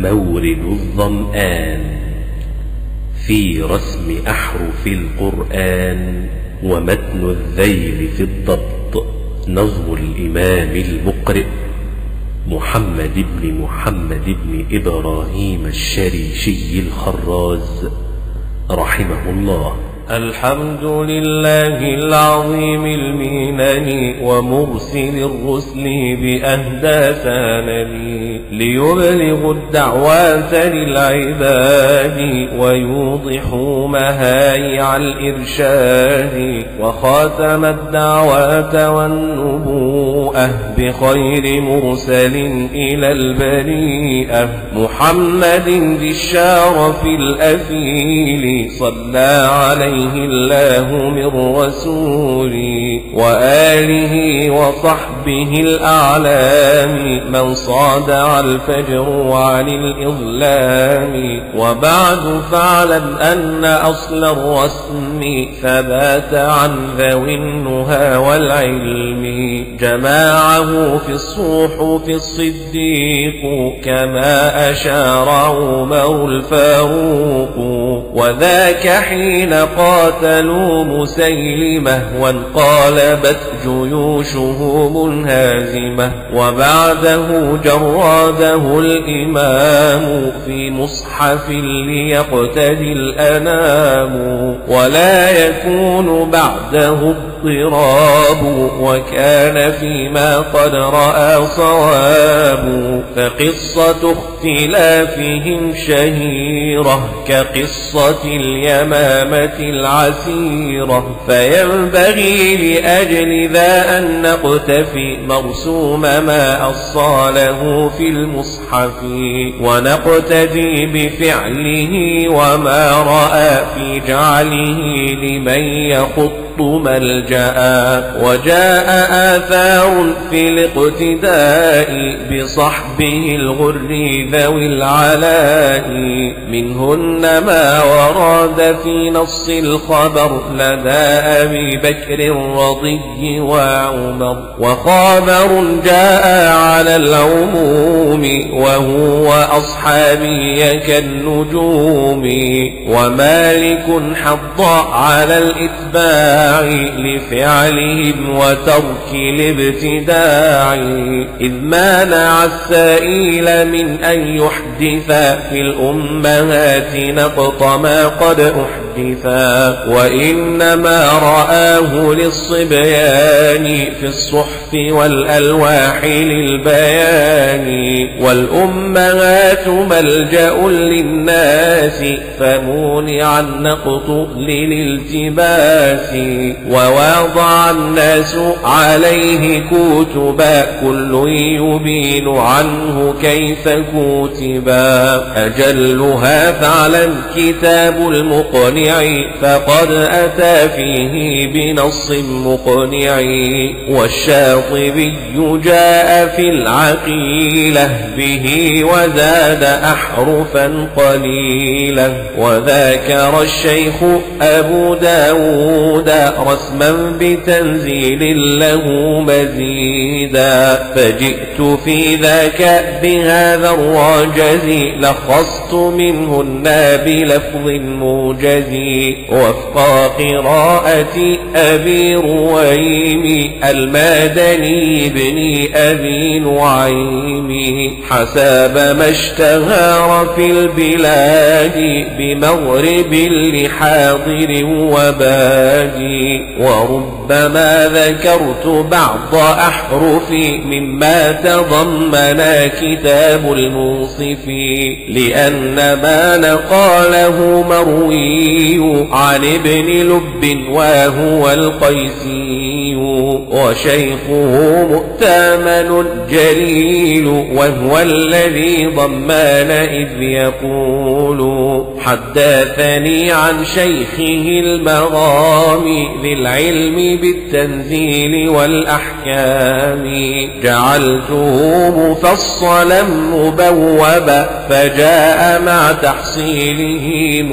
مورد الظمآن في رسم أحرف القرآن ومتن الذيل في الضبط. نظم الإمام المقرئ محمد بن إبراهيم الشريشي الخراز رحمه الله. الحمد لله العظيم المنن ومرسل الرسل بأهدى ثانني ليبلغ الدعوات للعباد ويوضحوا مهايع الإرشاد وخاتم الدعوات والنبوءة بخير مرسل إلى البريئة محمد ذي الشرف الأثيل صلى عليه الله من رسولي وآله وصحبه الأعلام من صادع الفجر عن الإظلام. وبعد فاعلم أن أصل الرسم ثبات عن ذوي النهى والعلم جماعه في الصحف الصديق كما أشار عمر الفاروق وذاك حين قاتلوا مسيلمة وانقلبت جيوشه منهزمة وبعده جراده الإمام في مصحف ليقتدي الأنام ولا يكون بعده اضطراب وكان فيما قد رأى صواب. فقصة اختلافهم شهيرة كقصة اليمامة العسيرة فينبغي لأجل ذا أن نقتفي مرسوم ما أصاله في المصحف ونقتدي بفعله وما رأى في جعله لمن يخط ملجأ. وجاء آثار في الاقتداء بصحبه الغر ذوي العلاء منهن ما ورد في نص الخبر لدى أبي بكر رضي وعمر وخبر جاء على العموم وهو أصحابي كالنجوم. ومالك حض على الإتباع لفعلهم وترك الابتداع إذ مانع السائل من أن يحدث في الأمهات نقط ما قد أحدثا وإنما رآه للصبيان في الصحف والألواح للبيان. والأمهات ملجأ للناس فمونع النقط للالتباس ووضع الناس عليه كتبا كل يبين عنه كيف كتبا أجلها فعلا كتاب المقنع فقد أتى فيه بنص مقنع. والشاطبي جاء في العقيلة به وزاد أحرفا قليلا وذاكر الشيخ أبو داود رسما بتنزيل له مزيدا. فجئت في ذاك بهذا الرجز لخصت منهن بلفظ موجز وفق قراءة أبي رويم المدني بن أبي نعيم حسب ما اشتهر في البلاد بمغرب لحاضر وبادي. وربما ذكرت بعض أحرف مما تضمن كتاب الموصف لأن ما نقاله مروي عن ابن لب وهو القيسي وشيخه مؤتمن جليل وهو الذي ضمان إذ يقول حدثني عن شيخه المغامي ذي العلم بالتنزيل والأحكام جعلته مفصلا مبوبا فجاء مع تحصيله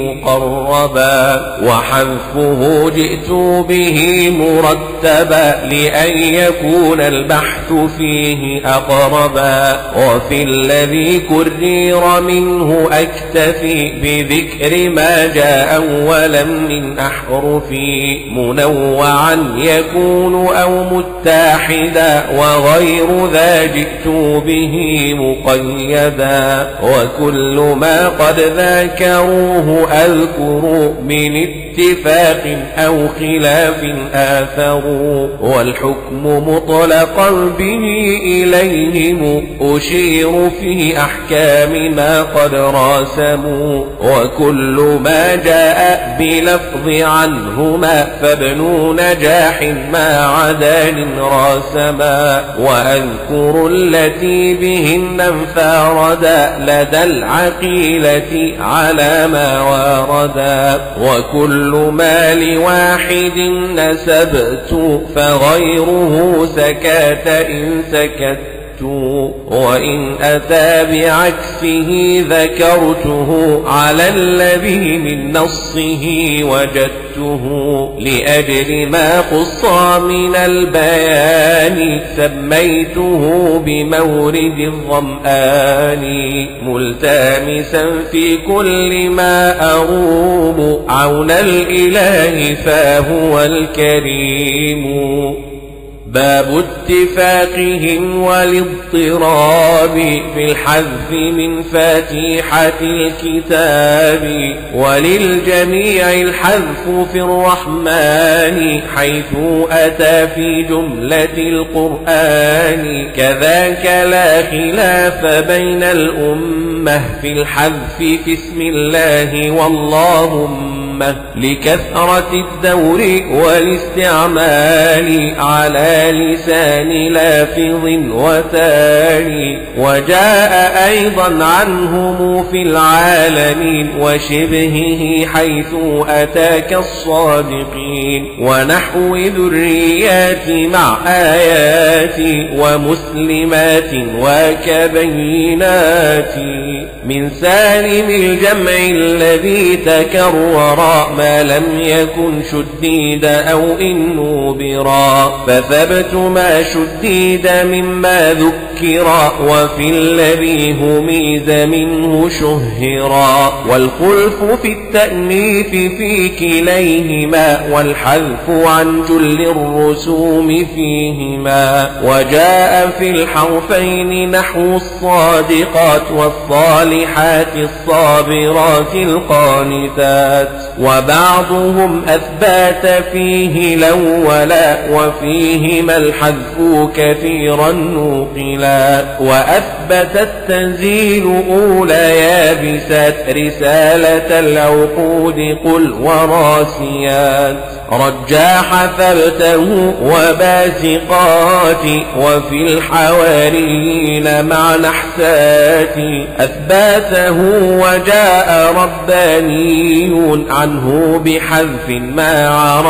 مقربا وحذفه جئت به مرتبا لأن يكون البحث فيه أقربا وفي الذي كرر منه أكتفي بذكر ما جاء أولا من أحرف منوعا يكون أو متحدا وغير ذا جئت به مقيدا وكل ما قد ذاكروه أذكر من اتفاق أو خلاف آثروا والحكم مطلقا به إليهم أشير في أحكام ما قد راسموا وكل ما جاء بلفظ عنهما فابن نجاح ما عدان راسما وأذكر التي بهن انفاردا لدى العقيلة على ما واردا وكل ما لواحد نسبت فغيره سكت إن سكت وإن أتى بعكسه ذكرته على الذي من نصه وجدته لأجل ما قص من البيان سميته بمورد الظمآن ملتمسا في كل ما أروم عون الإله فهو الكريم باب اتفاقهم والاضطراب في الحذف من فاتحة الكتاب وللجميع الحذف في الرحمن حيث أتى في جملة القرآن كذاك لا خلاف بين الأمة في الحذف في اسم الله واللهم لكثرة الدور والاستعمال على لسان لافظ وتالي وجاء أيضا عنهم في العالمين وشبهه حيث أتاك الصادقين ونحو ذريات مع آيات ومسلمات وكبينات من سالم الجمع الذي تكرر ما لم يكن شديد أو إن نوبرا فثبت ما شديد مما ذكرا وفي الذي هميز منه شهرا والخلف في التأنيث في كليهما والحذف عن جل الرسوم فيهما وجاء في الحرفين نحو الصادقات والصالحات الصابرات القانتات وبعضهم أثبات فيه الأولا وفيهما الحذف كثيرا نوقلا وأثبت التنزيل أولى يابسات رسالة العقود قل وراسيات رجاح ثبته وباسقات وفي الحواريين مع نحسات أثباته وجاء ربانيون عنه بحذف مع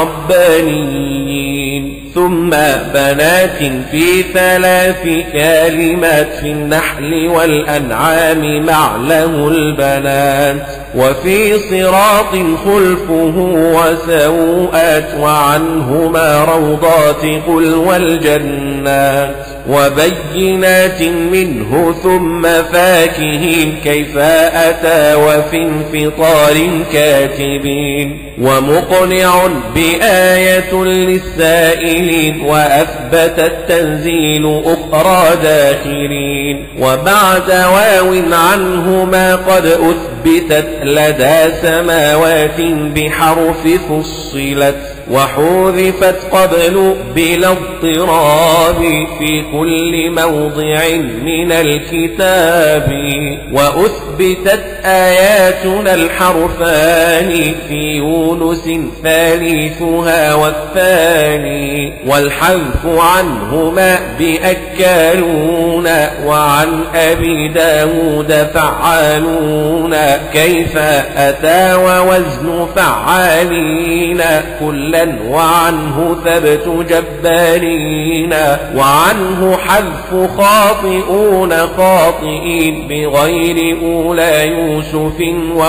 ربانيين ثم بنات في 3 كلمات في النحل والأنعام مع له البنات وفي صراط خلفه وسوءات وعنهما روضات قل والجنات وبينات منه ثم فاكهين كيف أتى وفي انفطار كاتبين ومقنع بآية للسائلين وأثبت التنزيل أخرى داخلين وبعد واو عنهما قد أثبتت لدى سماوات بحرف فصلت وحذفت قبل بلا اضطراب في كل موضع من الكتاب وأثبتت آياتنا الحرفان في يونس ثالثها والثاني والحذف عنهما بأكالون وعن أبي داود فعالون كيف أتى ووزن فعالين كلا وعنه ثبت جبارين وعنه حذف خاطئون خاطئين بغير أولى يوسف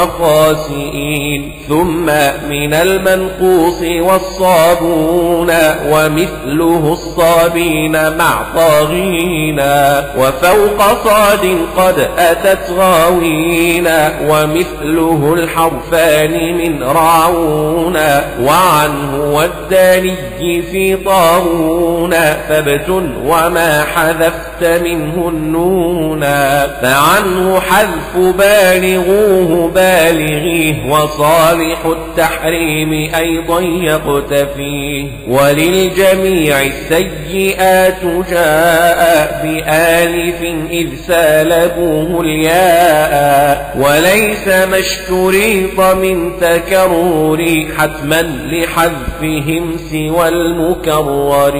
وخاسئين ثم من المنقوص والصابون ومثله الصابين مع طاغين وفوق صاد قد أتت غاوين ومثله الحرفان من راعون وعنه والداني في طاغون ثبت وما حذفت منه النون فعنه حذف بالغوه بالغيه وصالح التحريم أيضا يقتفيه وللجميع السيئات جاء بآلف إذ سالبوه الياء وليس ما اشتريط من تكرر حتما لحذفهم سوى المكرر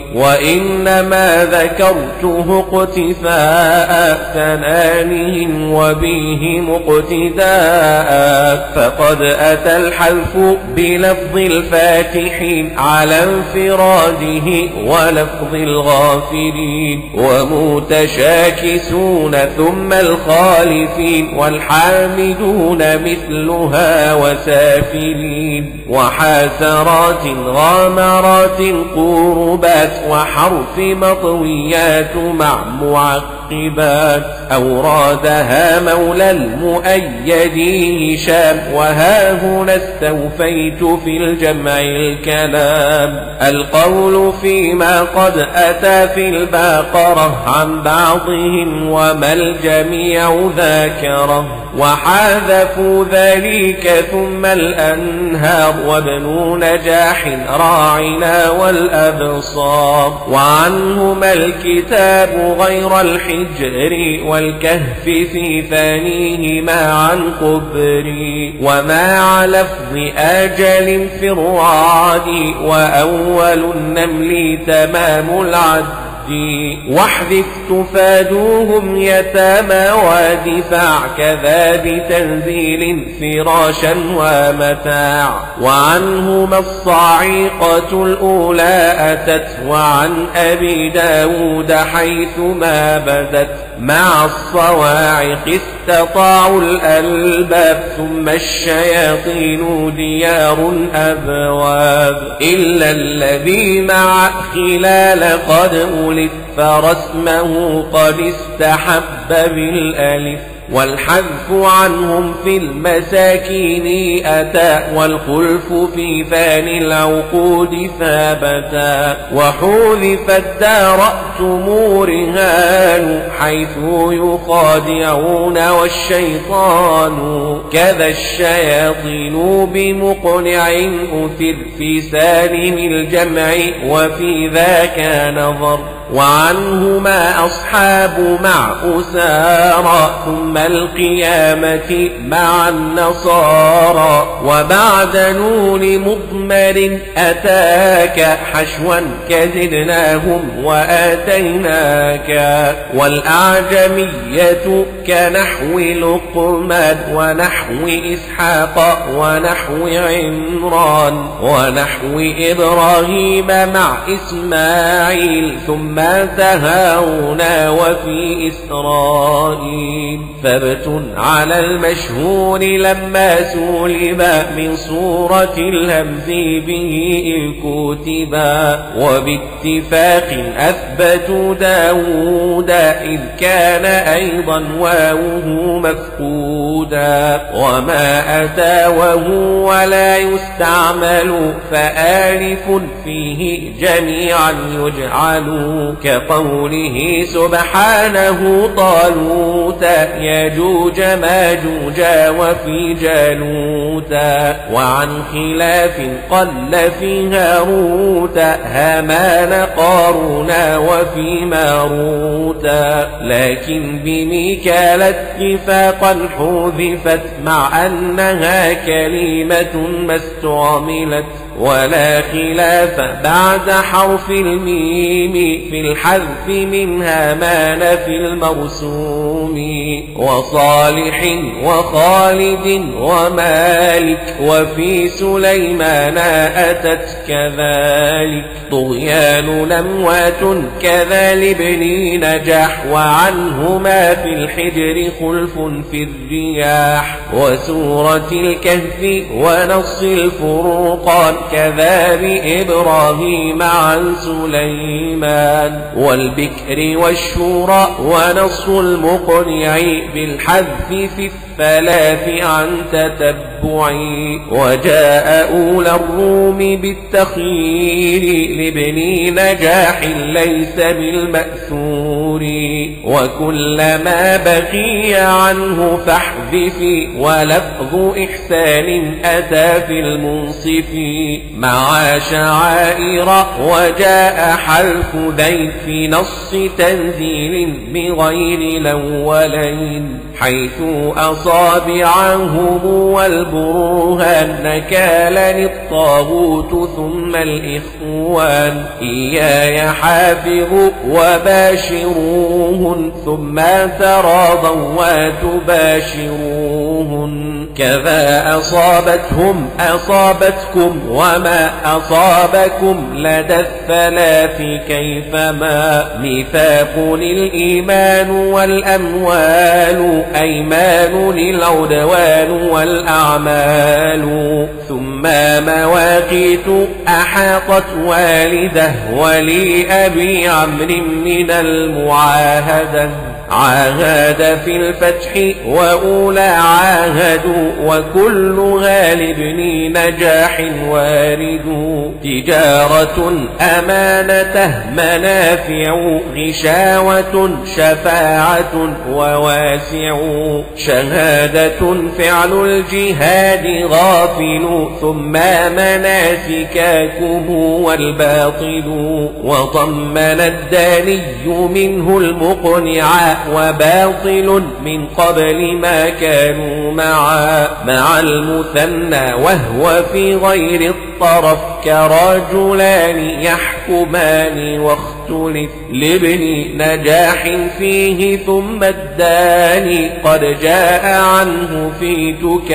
وإنما ذكرته اقتفاء ثنانهم وبه مقتداء فقد أتى الحذف بلفظ الفاتحين على انفراده ولفظ الغافلين ومتشاكسون ثم الخالفين والحامدون مثلها وسافلين وحاسرات غامرات قربات وحرف مطويات مع معقبات أورادها مولى المؤيد هشام وها هنا استوفيت في الجمع الكلام القول فيما قد أتى في البقرة عن بعضهم وما الجميع ذاكره وحذفوا ذلك ثم الأنهار وابن نجاح راعنا والأبصار وعنهما الكتاب غير الحجر والكهف في ثانيهما عن قبري وما على لفظ آجل في الرعد وأول النمل تمام العد واحذف تفادوهم يتامى ودفاع كذا بتنزيل فراشا ومتاع وعنهما الصاعقة الأولى أتت وعن أبي داود حيثما بدت مع الصواعق استطاعوا الألباب ثم الشياطين ديار أبواب إلا الذي مع خلال قد أولف فرسمه قد استحب بالألف والحذف عنهم في المساكين أتى والخلف في ثاني العقود ثابتا وحذفت دارأتم رهان حيث يخادعون والشيطان كذا الشياطين بمقنع أثر في سالم الجمع وفي ذاك نظر وعنهما أصحاب مع أسارى ثم القيامة مع النصارى وبعد نون مضمر أتاك حشوا كزدناهم وآتيناك والأعجمية كنحو لقمان ونحو إسحاق ونحو عمران ونحو إبراهيم مع إسماعيل ثم تهاون وفي إسرائيل ثبت على المشهور لما سولب من صورة الهمز به الكتبا وباتفاق أثبتوا داود إذ كان أيضا واوه مفقودا وما أتى وهو ولا يستعمل فآلف فيه جميعا يجعلون كقوله سبحانه طالوت يجوج ماجوج وفي جالوت. وعن خلاف قل في هاروت هامان قارون وفي ماروت. لكن بميكال اتفاقا حذفت مع أنها كلمة ما استعملت. ولا خلاف بعد حرف الميم في الحذف من هامان في المرسوم. وصالح وخالد ومالك وفي سليمان أتت كذلك. طغيان لموات كذا لابن نجاح وعنهما في الحجر خلف في الرياح. وسورة الكهف ونص الفرقان كذا بإبراهيم عن سليمان. والبكر والشورى ونص المقنع بالحذف في الثلاث عن تتبع. وجاء أولى الروم بالتخيير لابن نجاح ليس بالمأثور. وكلما بقي عنه فاحذف ولفظ إحسان أتى في المنصف مع شعائر. وجاء حلف ذي في نص تنزيل بغير الأولين حيث أصابعهم والبرهان نكالا الطاغوت ثم الإخوان. إياي حافظوا وباشروهن ثم تراضوا وتباشروهن. كذا أصابتهم أصابتكم وما أصابكم لدى الثلاث كيفما. ميثاق الإيمان والأموال أيمان العدوان والأعمال. ثم مواقيت أحاطت والده ولي أبي عمرو من المعاهدة. عاهد في الفتح وأولى عاهدوا وكلها لابن نجاح وارد. تجارة أمانته منافع غشاوة شفاعة وواسع. شهادة فعل الجهاد غافل ثم مناسكاكم والباطل. وضمن الداني منه المقنع وباطل من قبل ما كانوا مع المثنى وهو في غير الطرف كرجلان يحكمان واختلف. لابن نجاح فيه ثم الداني قد جاء عنه في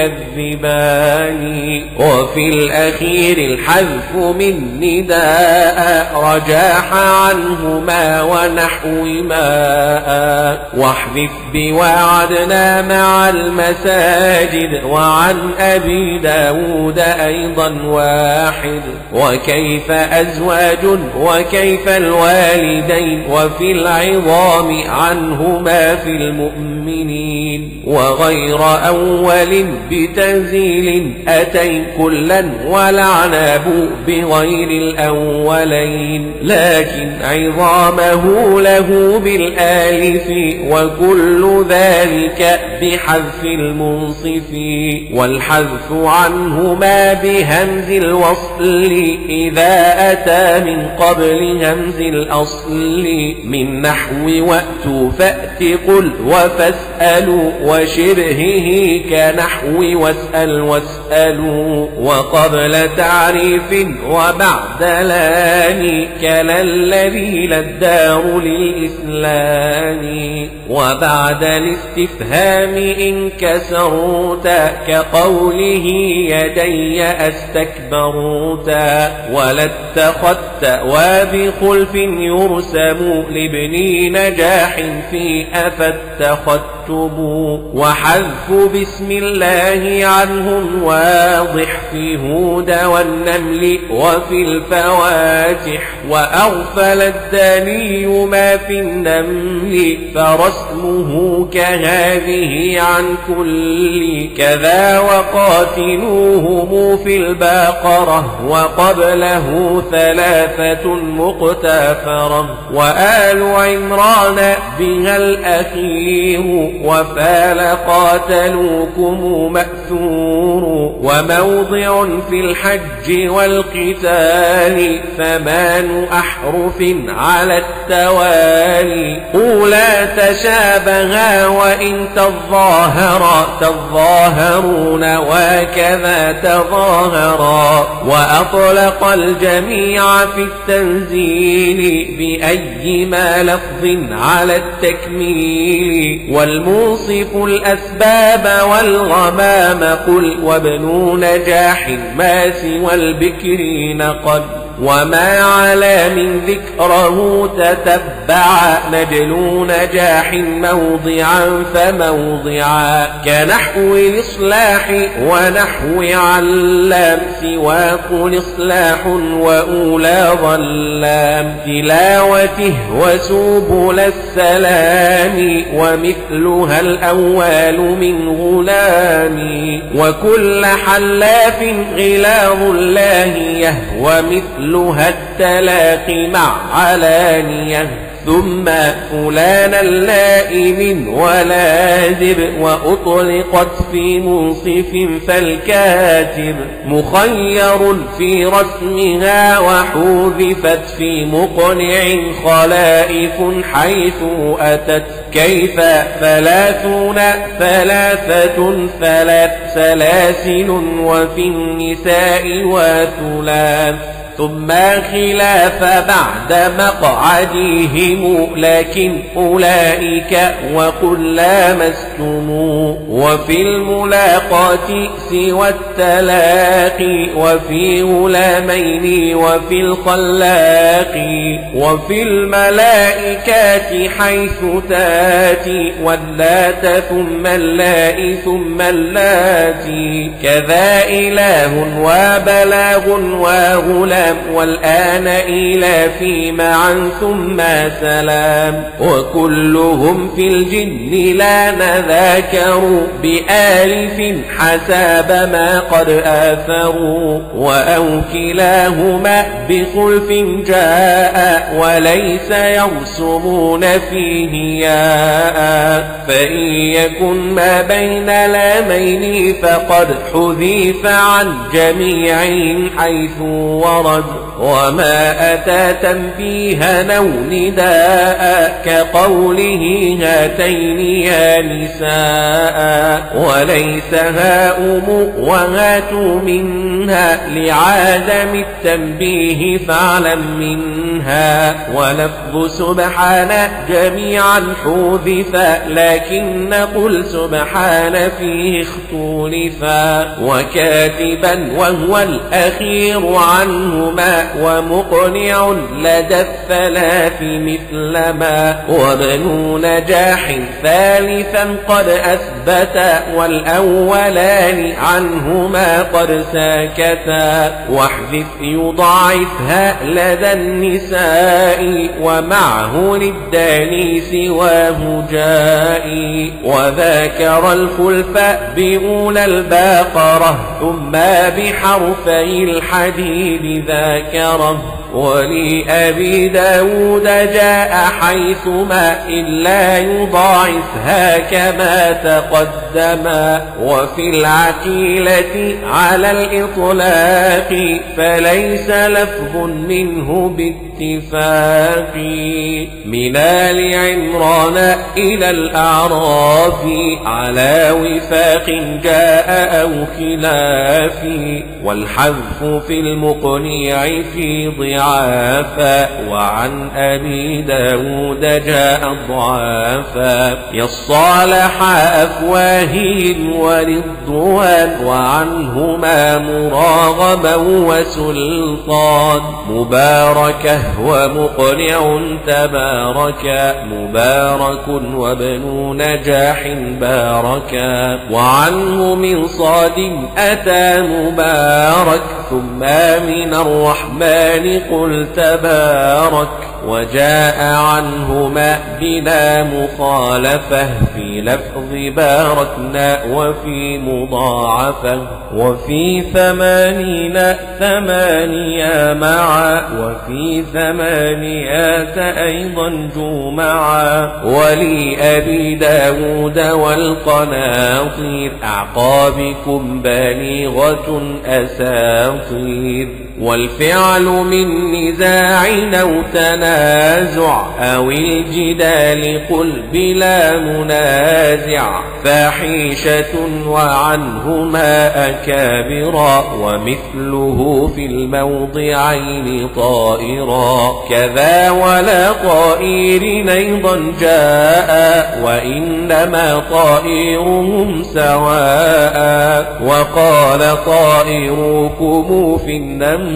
تكذبان. وفي الأخير الحذف من نداء رجاح عنهما ونحو ماء. واحذف بوعدنا مع المساجد وعن أبي داود أيضا واحد. وكيف أزواج وكيف الوالدين وفي العظام عنهما في المؤمنين. وغير أول بتنزيل أتين كلا والعناب بغير الأولين. لكن عظامه له بالآلف وكل ذلك بحذف المنصف. والحذف عنهما بهمز الوصل إذا أتى من قبل همز الأصل. من نحو وأتوا فأت قل وفاسألوا وشبهه كنحو واسأل واسألوا. وقبل تعريف وبعد لان كلا الذي للدار للإسلام. وبعد الاستفهام إن كسروت كقوله يدي أستكبروت. ولاتخذت وبخلف يرسم لابن نجاح في أفاتخذت. واكتبوا. وحذف بسم الله عنهم واضح في هود والنمل وفي الفواتح. وأغفل الداني ما في النمل فرسمه كهذه عن كل. كذا وقاتلوهم في البقرة وقبله 3 مقتفرة. وآل عمران بها الأخير وفال قاتلوكم مأثور. وموضع في الحج والقتال 8 أحرف على التوالي. أولى تشابها وإن تظاهرون وكذا تظاهرا. وأطلق الجميع في التنزيل بأيما لفظ على التكميل. والموصف الأسباب والغمام قل. وابن نجاح ما سوى البكر نقل. وما على من ذكره تتبع نجل نجاح موضعا فموضعا. كنحو الإصلاح ونحو علام سواق الإصلاح وأولى ظلام. تلاوته وسبل السلام ومثلها الأول من غلام. وكل حلاف غلاظ الله ومثلها التلاقي مع علانية. ثم فلان اللائم ولازب. وأطلقت في منصف فالكاتب. مخير في رسمها وحذفت في مقنع خلائف حيث أتت. كيف 30 3 سلاسل وفي النساء وثلاث. ثم خلاف بعد مقعدهم لكن أولئك وقل لامستم. وفي الملاقات سوى التلاقي وفي غلامين وفي الخلاق. وفي الملائكات حيث تاتي واللات ثم اللاء ثم اللاتي. كذا إله وبلاغ وغلام والآن إلى في معا ثم سلام. وكلهم في الجن لا نذاكروا بآلف حساب ما قد آثروا. وأو كلاهما بخلف جاء وليس يرسمون فيه ياء. فإن يكن ما بين لامين فقد حذف عن جميعهم حيث ورد. وما أتى تنبيها أو نداء كقوله هاتين يا نساء. وليس هاؤم وهات منها لعدم التنبيه فاعلم منها. ولفظ سبحان جميعا حذفا لكن قل سبحان فيه اختلفا. وكاتبا وهو الأخير عنهما ومقنع لدى الثلاث مثل ما. وابن نجاح ثالثا قد أثبتا والأولان عنهما قد ساكتا. واحذف يضاعفها لدى النساء ومعه للداني سواه جائي. وذاكر الخلف بأولى البقرة ثم بحرفي الحديد ذاكره. ولأبي داود جاء حيثما إلا يضاعفها كما تقدما. وفي العقيلة على الإطلاق فليس لفظ منه باتفاق. من آل عمران إلى الأعراف على وفاق جاء أو خلاف. والحذف في المقنع في ضعاف عافا وعن أبي داود جاء ضعافا يصالح أفواههم ورضوان وعنهما مراغبا وسلطان مباركة ومقنع تباركا مبارك وابن نجاح باركا وعنه من صاد أتى مبارك ثم من الرحمن قل تبارك وجاء عنهما بلا مخالفة في لفظ باركنا وفي مضاعفة وفي 8 معا وفي 8 أيضا جمعا ولأبي داود والقناطير أعقابكم بالغة أساطير والفعل من نزاع أو تنازع أو الجدال قل بلا منازع فاحشة وعنهما أكابرا ومثله في الموضعين طائرا كذا ولا طائر أيضا جاء وإنما طائرهم سواء وقال طائركم في النمل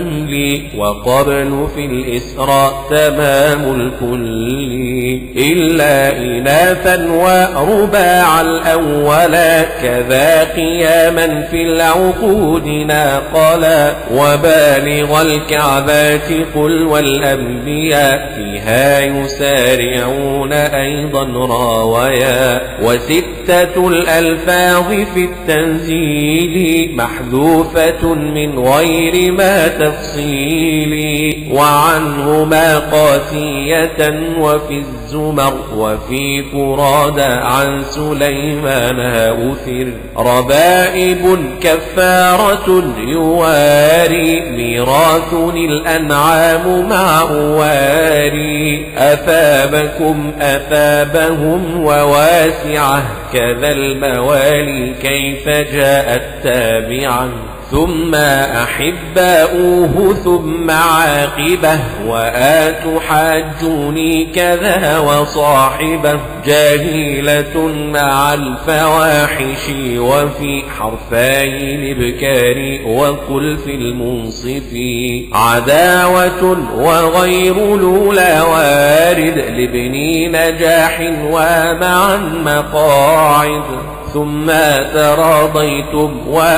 وقبل في الإسراء تمام الكل إلا إناثا ورباع الأول كذا قياما في العقود ناقلا وبالغ الكعبات قل والأنبياء فيها يسارعون أيضا راويا وستة الألفاظ في التنزيل محذوفة من غير ما تفصيل وعنهما قاسية وفي الزمر وفي فراد عن سليمان أثر ربائب كفارة يواري ميراث الأنعام مع أواري أثابكم أثابهم وواسعة كذا الموالي كيف جاءت تابعا ثم أحباؤه ثم عاقبه وآت حاجوني كذا وصاحبه جاهلة مع الفواحش وفي حرفي الإبكار وقل في المنصف عداوة وغير لولا وارد لابن نجاح ومعا مقاعد ثم تراضيتم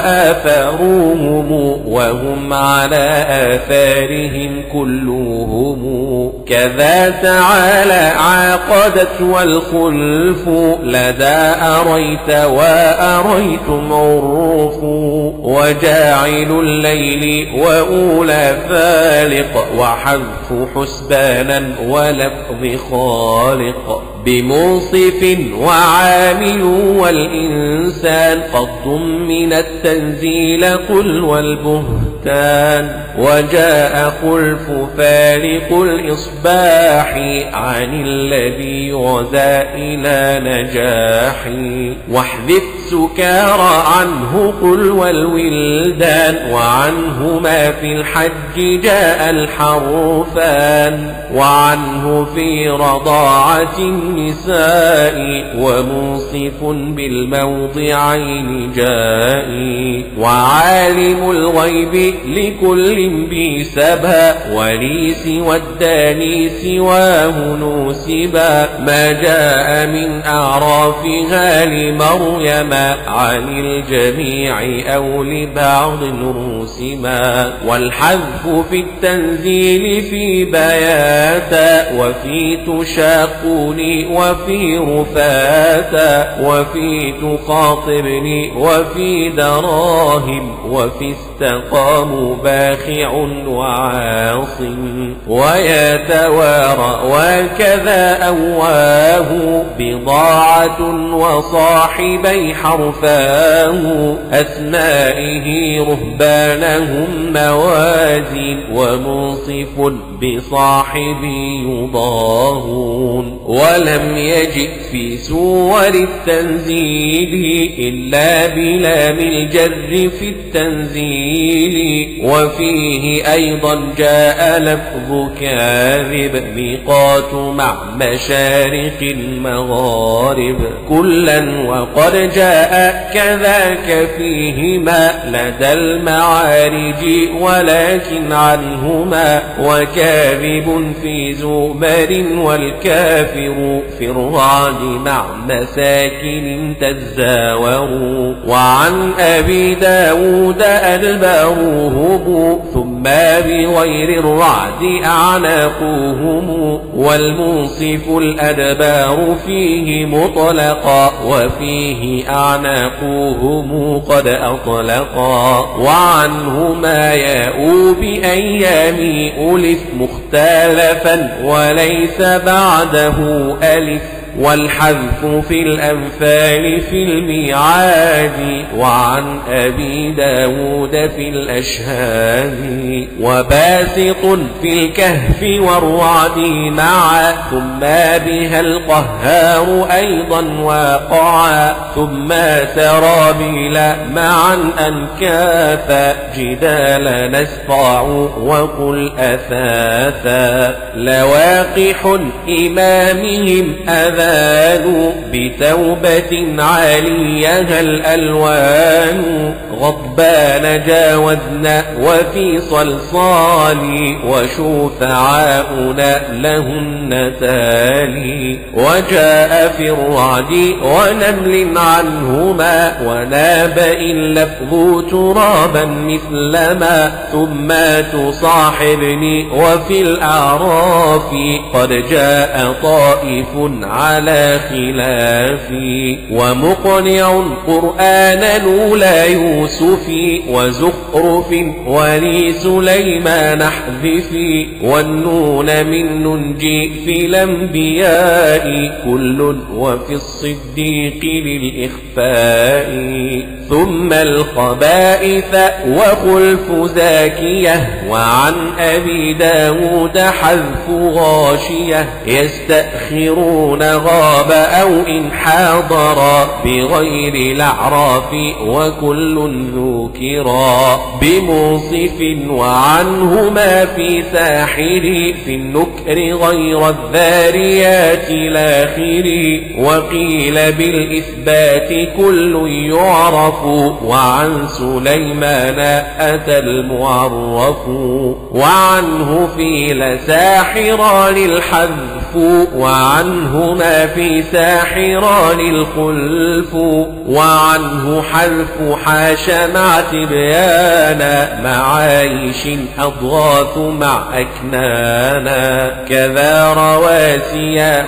وآثروهم وهم على آثارهم كلهم كذا تعالى عاقدت والخلف لدى أريت وأريتم عرف وجاعل الليل وأولى فالق وحذف حسبانا ولفظ خالق بمنصف وعامل والإنسان قد من التنزيل قل والبهتان وجاء خلف فارق الإصباح عن الذي غدا إلى نجاح واحذف سكارى عنه قل والولدان وعنهما في الحج جاء الحرفان وعنه في رضاعة النساء وموصف بالموضعين جائي وعالم الغيب لكل بسبا ولي سوى الداني سواه نوسبا ما جاء من أعرافها لمريم عن الجميع أو لبعض رسما والحذف في التنزيل في بياتا وفي تشاقوني وفي رفاتا وفي تخاطبني وفي دراهم وفي استقاموا باخع وعاص ويتوارى وكذا أواه بضاعة وصاحبي حرف حرفاه أسمائه رهبانهم موازين ومنصف بصاحبي يضاهون ولم يجئ في سور التنزيل إلا بلام الجر في التنزيل وفيه أيضا جاء لفظ كاذب ميقات مع مشارق المغارب كلا وقد جاء كذاك فيهما لدى المعارج ولكن عنهما وكاذب في زمر والكافر في الرعد مع مساكن تزاوروا وعن أبي داود أدبروهم ثم بغير الرعد أعناقوهم والمنصف الأدبار فيه مطلقا وفيه أعناقوهم قد أطلقا وعنهما ياءوا بأيام ألف مختلفا وليس بعده ألف والحذف في الأنفال في الميعاد وعن أبي داود في الأشهاد وباسط في الكهف والرعد معا ثم بها القهار أيضا واقعا ثم سرابيل معا أنكافا جدال نسقع وقل أثاثا لواقح إمامهم أذانوا بتوبة عاليها الألوان غضبان جاوزنا وفي صلصال وشفعاؤنا لهن تالي وجاء في الرعد ونمل عنهما وناب اللفظ ترابا مثلما ثم تصاحبني وفي الأعراف قد جاء طائف على خلافي ومقنع قرآن نولى يوسف وزخرف ولي سليمان احذفي والنون من ننجي في الأنبياء كل وفي الصديق للإخفاء ثم الخبائث وخلف زاكية وعن أبي داود حذف غاشية يستأخرون غاب أو إن حاضر بغير الأعراف وكل ذكرا بموصف وعنهما في ساحر في النكر غير الذاريات الآخر وقيل بالإثبات كل يعرف وعن سليمان أتى المعرف وعنه في لساحران الحذف وعنهما في ساحران الخلف وعنه حذف حاش مع تبيانا مع عيش أضغاث مع أكنانا كذا رواسيا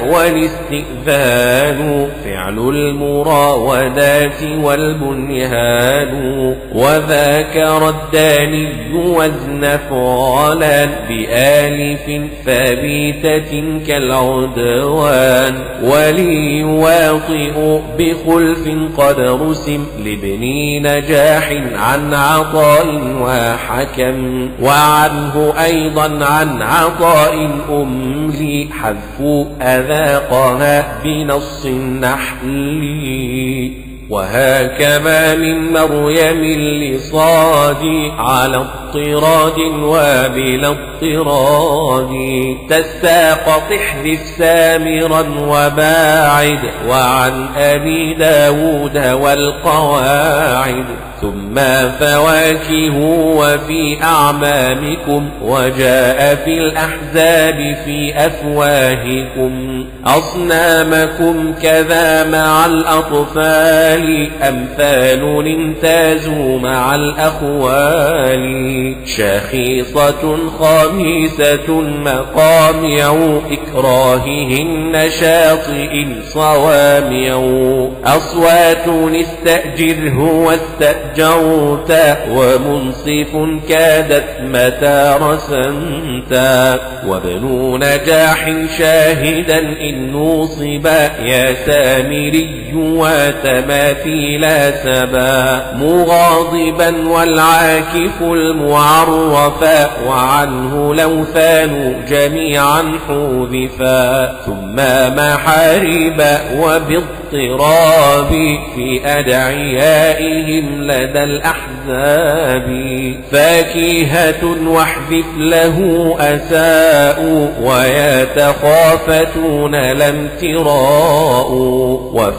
والاستئذان فعل المراودات والبنيان وذاك رداني وزن فعلا بآلف ثابتة كالعدوان ولي يواطئ بخلف قد رسم لابن نجاح عن عطاء وحكم وعنه أيضا عن عطاء أملي حذف أذاقها بنص النحل وهكما من مريم لصاد على اضطراد وبلا اضطراد تساق تحذف سامرا وباعد وعن أبي داود والقواعد ثم فواكه وفي أعمامكم وجاء في الأحزاب في أفواهكم أصنامكم كذا مع الأطفال أمثال امتازوا مع الأخوال شخيصة خامسة مقامع إكراههن شاطئ صوامع أصوات استأجره واستأجرت ومنصف كادت متى رسمتا وابن نجاح شاهدا إن نوصبا يا سامري وتماثيلا سبا مغاضبا والعاكف المعرفا وعنه لو ثانوا جميعا حوذفا ثم محارب وباضطراب في أدعيائهم لدى الأحزاب فاكهة واحذف له أساء ويتخافتون لم تراءوا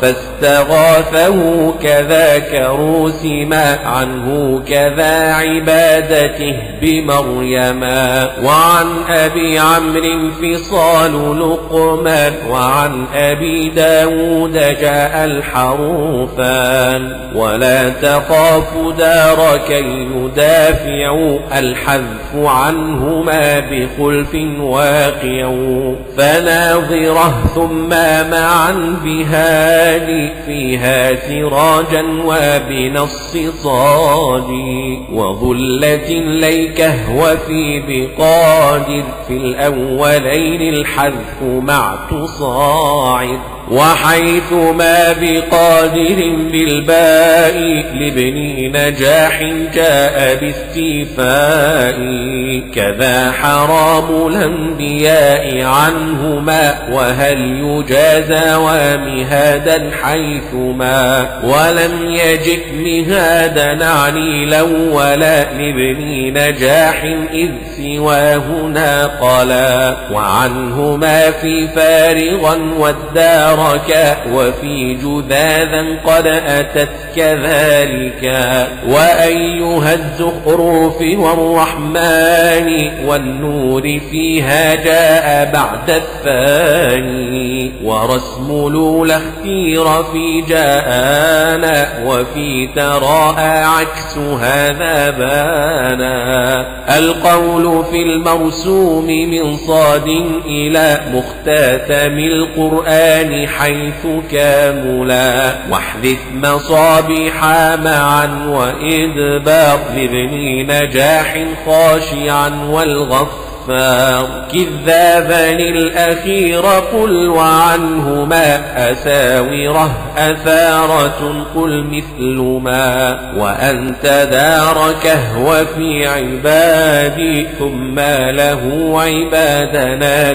وفاستغاثه كذاك روسما عنه كذا عبادته بمريما وعن أبي عمرو فصال لقمان وعن أبي داود جاء الحروفان ولا تخاف دار كي يدافع الحذف عنهما بخلف واقع فناظره ثم معا بهادي فيها سراجا وبنص صادي وظلة ليكه وفي بقادر في الأولين الحذف مع تصاعد وحيثما بقادر بالباء لابن نجاح جاء باستيفاء كذا حرام الأنبياء عنهما وهل يجازى ومهادا حيثما ولم يجئ مهادا نعني الأولا لابن نجاح إذ سواهنا قلا وعنهما في فارغا والدار وفي جذاذا قد أتت كذلك وأيها الزخرف والرحمن والنور فيها جاء بعد الثاني ورسم لولا اختير في جاءنا وفي تراءى عكس هذا بانا القول في المرسوم من صاد إلى مختتم القرآن حيث كاملا واحذف مصابيح معا وإدبار لابن نجاح خاشعا والغفار كذابا الأخير قل وعنهما أساوره أثارة قل مثل ما وأنت داركه وفي عبادي ثم له عبادنا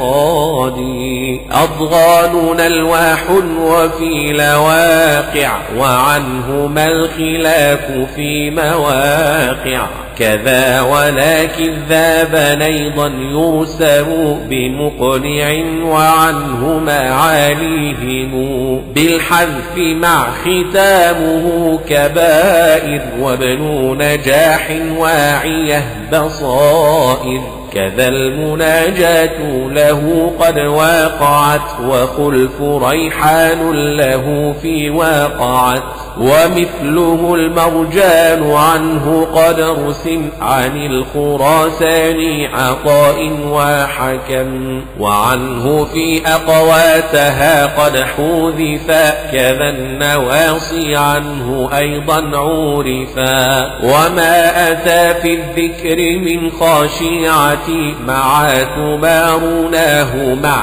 بصادي أضغاننا الواح وفي لواقع وعنهما الخلاف في مواقع كذا ولكن ذابا أيضا يرسم بمقنع وعنهما عاليهم بالحذف مع ختامه كبائر وابن نجاح واعيه بصائر كذا المناجاة له قد واقعت وخلف ريحان له في واقعت ومثله المرجان عنه قد رسم عن الخراسان عطاء وحكم وعنه في أقواتها قد حذفا كذا النواصي عنه أيضا عورفا وما أتى في الذكر من خاشعة مع تمارناه مع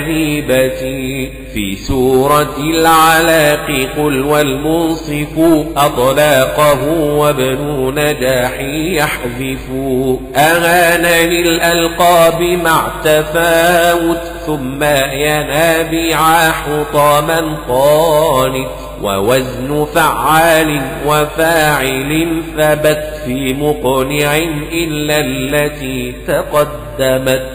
كذيبتي في سورة العلاق قل والمنصف أطلاقه وابن نجاح يحذف أغان للألقاب مع تفاوت ثم ينابيع حطاما قانت ووزن فعال وفاعل ثبت في مقنع إلا التي تقدمت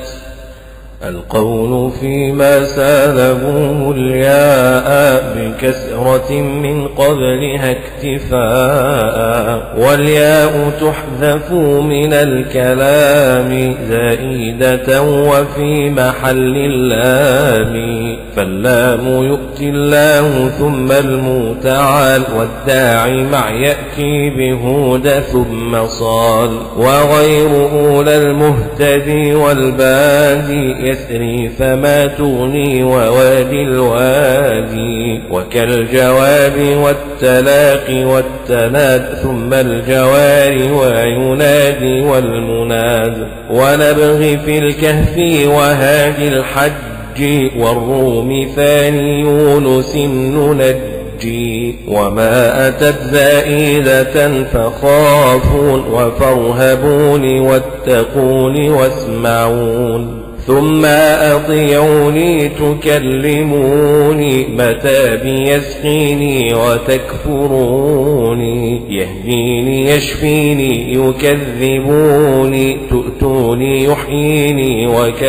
القول فيما سالبوه الياء بكسرة من قبلها اكتفاء والياء تحذف من الكلام زائدة وفي محل اللام فاللام يؤتي الله ثم المتعال والداعي مع يأتي بهدى ثم صال وغير أولى المهتدي والبادي يسري فما تغني ووادي الوادي وكالجواب والتلاقي والتناد ثم الجوار وينادي والمناد ونبغي في الكهف وهادي الحج والروم ثاني يونس ننجي وما أتت زائدة فخافون وفارهبون واتقون واسمعون ثم أطيعوني تكلموني متى بيسقيني وتكفروني يهديني يشفيني يكذبوني تؤتوني يحييني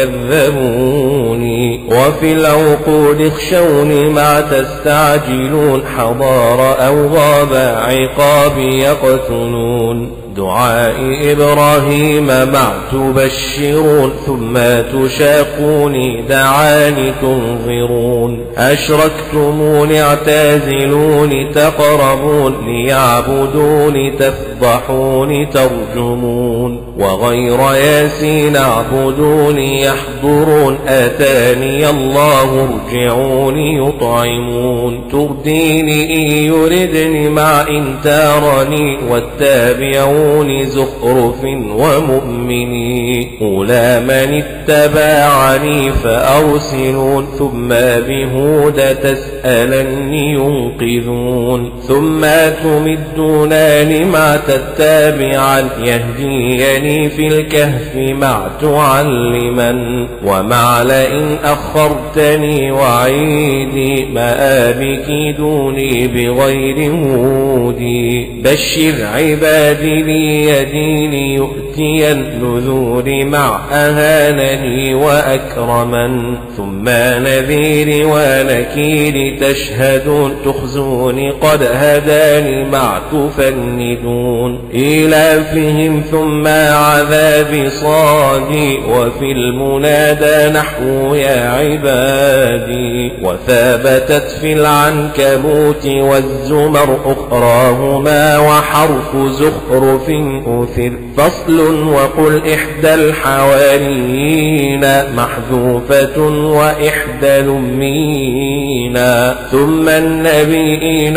وكذبوني وفي العقود اخشوني ما تستعجلون حضار أو غاب عقابي يقتلون دعاء إبراهيم مع تبشرون ثم تشاقوني دعاني تنظرون أشركتموني اعتازلوني تقربون ليعبدوني تفضحوني ترجمون وغير ياسين اعبدوني يحضرون آتاني الله ارجعوني يطعمون ترديني إن يردني مع إن تارني والتابعون زخرف ومؤمني أولى من اتبعني فأرسلون ثم بهدى تسألني ينقذون ثم تمدونني مع تتابعا يهديني في الكهف مع تعلما ومع لئن أخرتني وعيدي مآبك دوني بغير هودي بشر عبادي يديني يؤتي النذور مع أهانني وأكرما ثم نذير ونكير تشهدون تخزوني قد هداني مع تفندون إلافهم ثم عذاب صادي وفي المنادى نحو يا عبادي وثابتت في العنكبوت والزمر أخراهما وحرف زخرف أثر فصل وقل إحدى الحواريين محذوفة وإحدى الأمين ثم النبيين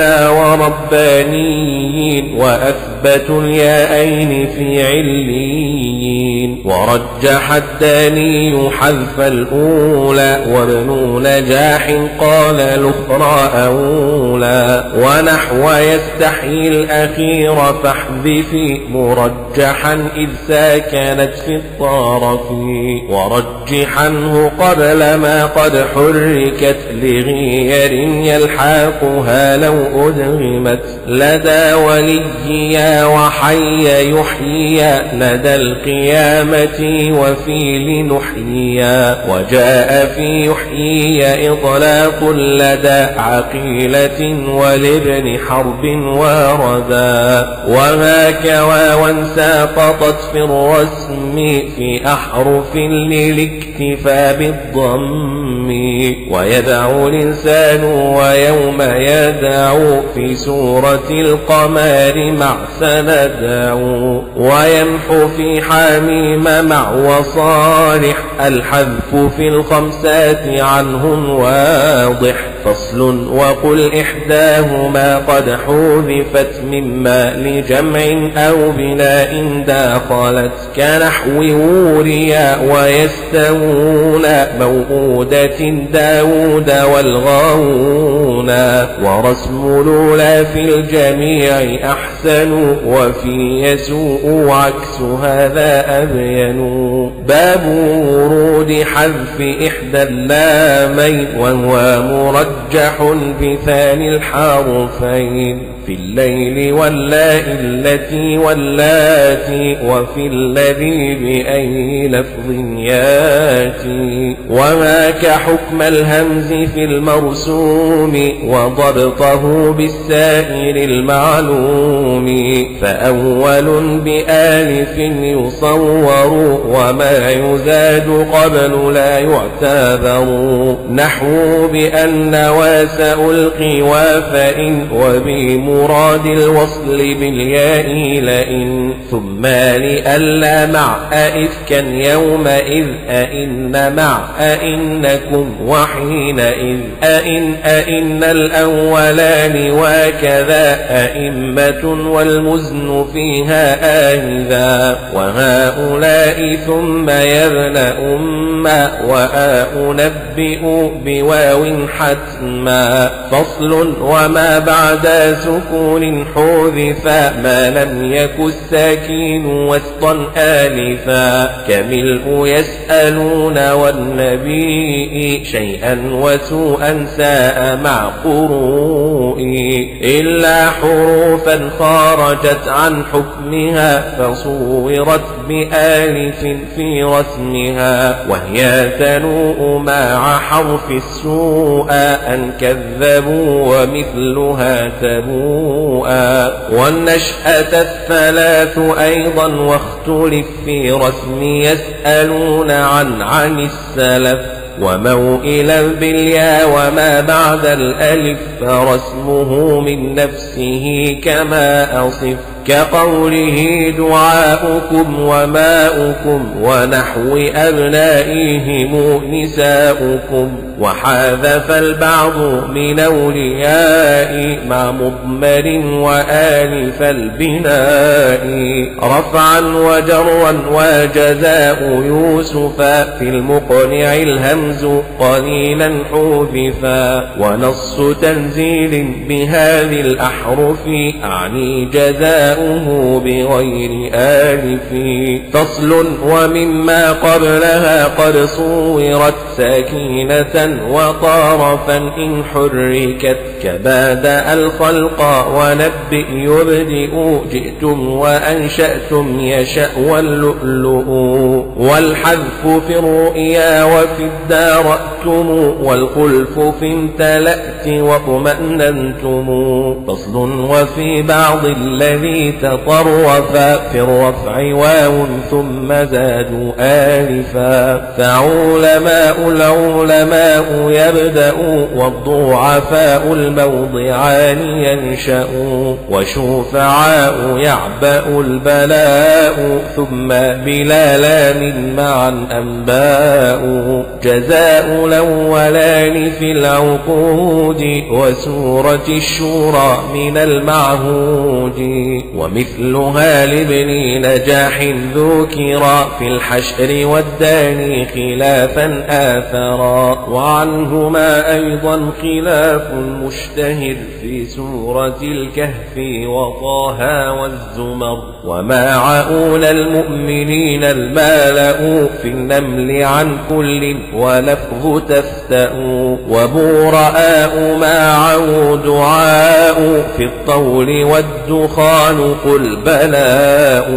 وربانيين وأثبتوا الياءين في عليين ورجح الداني حذف الأولى وابن نجاح قال الأخرى أولى ونحو يستحيي الأخير فاحذفي مرجحا إذ ساكنت في الطرف ورجحنه قبل ما قد حركت لغير يلحاقها لو أدغمت لدى وليا وحي يحيي لدى القيامة وفي لنحييا وجاء في يحيي إطلاق لدى عقيلة ولابن حرب وردا وهاك واوا ساقطت في الرسم في أحرف للاكتفاء بالضم ويدعو الإنسان ويوم يدعو في سورة القمر مع سندعو ويمحو في حميم مع وصالح الحذف في الخمسات عنهم واضح فصل وقل إحداهما قد حذفت مما لجمع أو بناء داخلت كنحو وريا ويستوون موؤودة داود والغاوون ورسم الأولى في الجميع أحسن وفي يسوء عكس هذا أبين باب ورود حذف إحدى اللامين وهو مرجح بثاني الحرفين في الليل واللاء التي واللاتي وفي الذي بأي لفظ ياتي وهاك حكم الهمز في المرسوم وضبطه بالسائر المعلوم فأول بآلف يصور وما يزاد قبل لا يعتبر نحو بأن وسألقي وفإن وبمراد الوصل بالياء لئن ثم لألا مع أئذ يومئذ أئن مع أئنكم وحينئذ أئن الأولان وكذا أئمة والمزن فيها آنذا وهؤلاء ثم يبن أما وأنبئ بواو حتما فصل وما بعد سكون حذفا ما لم يك الساكين وسطا آلفا كملء يسألون والنبي شيئا وسوءا ساء مع قروء إلا حروفا خرجت عن حكمها فصورت بآلف في رسمها وهي تنوء مع حرف السوء أن كذبوا ومثلها تبوءا والنشأة الثلاث أيضا واختلف في رسم يسألون عن السلف وموئلا بالياء وما بعد الألف فرسمه من نفسه كما أصف كقوله دعاؤكم وماؤكم ونحو أبنائهم نساؤكم وحذف البعض من أولياء مع مضمر وآلف البناء رفعا وجرا وجزاء يوسف في المقنع الهمز قليلا حذفا ونص تنزيل بهذه الأحرف أعني جزاؤه بغير آلف فصل ومما قبلها قد صورت ساكنة وطرفا إن حركت كبادأ الخلق ونبئ يبدئ جئتم وأنشأتم يشأ واللؤلؤ والحذف في الرؤيا وفي الدارأتم والخلف في امتلأت واطمأننتم فصل وفي بعض الذي تطرفا في الرفع واو ثم زادوا آلفا فعلماء العلماء يبدأ والضعفاء الموضعان ينشأ وشفعاء يعبأ البلاء ثم بلا لام معا أنباء جزاء الأولان في العقود وسورة الشورى من المعهود ومثلها لابن نجاح ذكرا في الحشر والداني خلافا آثرا وعنهما أيضا خلاف مشتهر في سورة الكهف وطه والزمر وما أولى المؤمنين المالأ في النمل عن كل ولفظ تفتأ وبوراء معه دعاء في الطول والدخان قل بلاء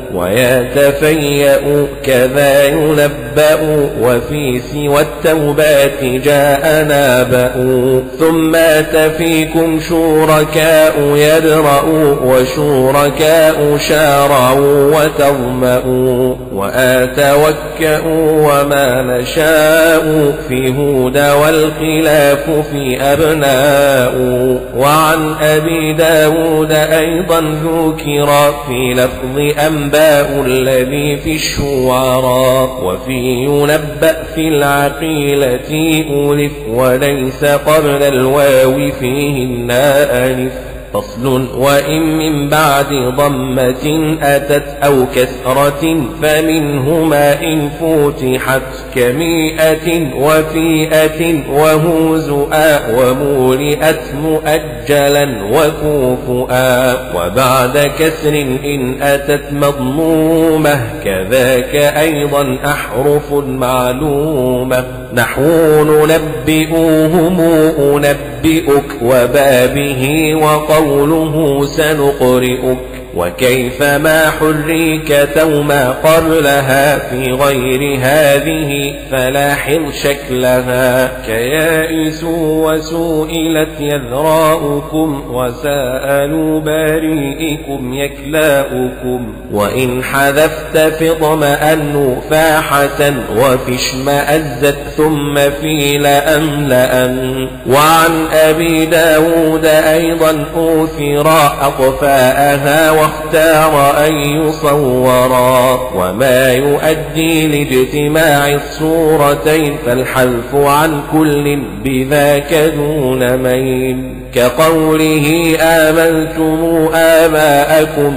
ويتفيأ كذا ينبأ وفي سوى التوبات جاء نابأ ثم فيكم شركاء يدرأ وشركاء شارعوا وتظمأوا وآتوكأ وما نشاء في هود والخلاف في أبناء وعن أبي داود أيضا ذكر في لفظ أنباء الذي في الشعراء وفي ينبأ في العقيلة ألف وليس قبل الواو فيهن ألف فصل وإن من بعد ضمة أتت أو كسرة فمنهما إن فتحت كمئة وفيئة وهوزؤا ومولئت مؤجلا وكوفؤا وبعد كسر إن أتت مضمومة كذاك أيضا أحرف معلومة نحو ننبئوهم أنبئك وبابه وقوله قوله سنقرئك وكيف ما حريك ثوما قبلها في غير هذه فلاحظ شكلها كيائس وسئلت يذراؤكم وسألوا بارئكم يكلاؤكم وإن حذفت في ضمأن فاحة وفي اشمأزت ثم في لأملأن. وعن أبي داود أيضا أوثرا أطفاءها واختار أن يصورا وما يؤدي لاجتماع الصورتين فالحذف عن كل بذاك دون ميل كقوله آمنتم آباءكم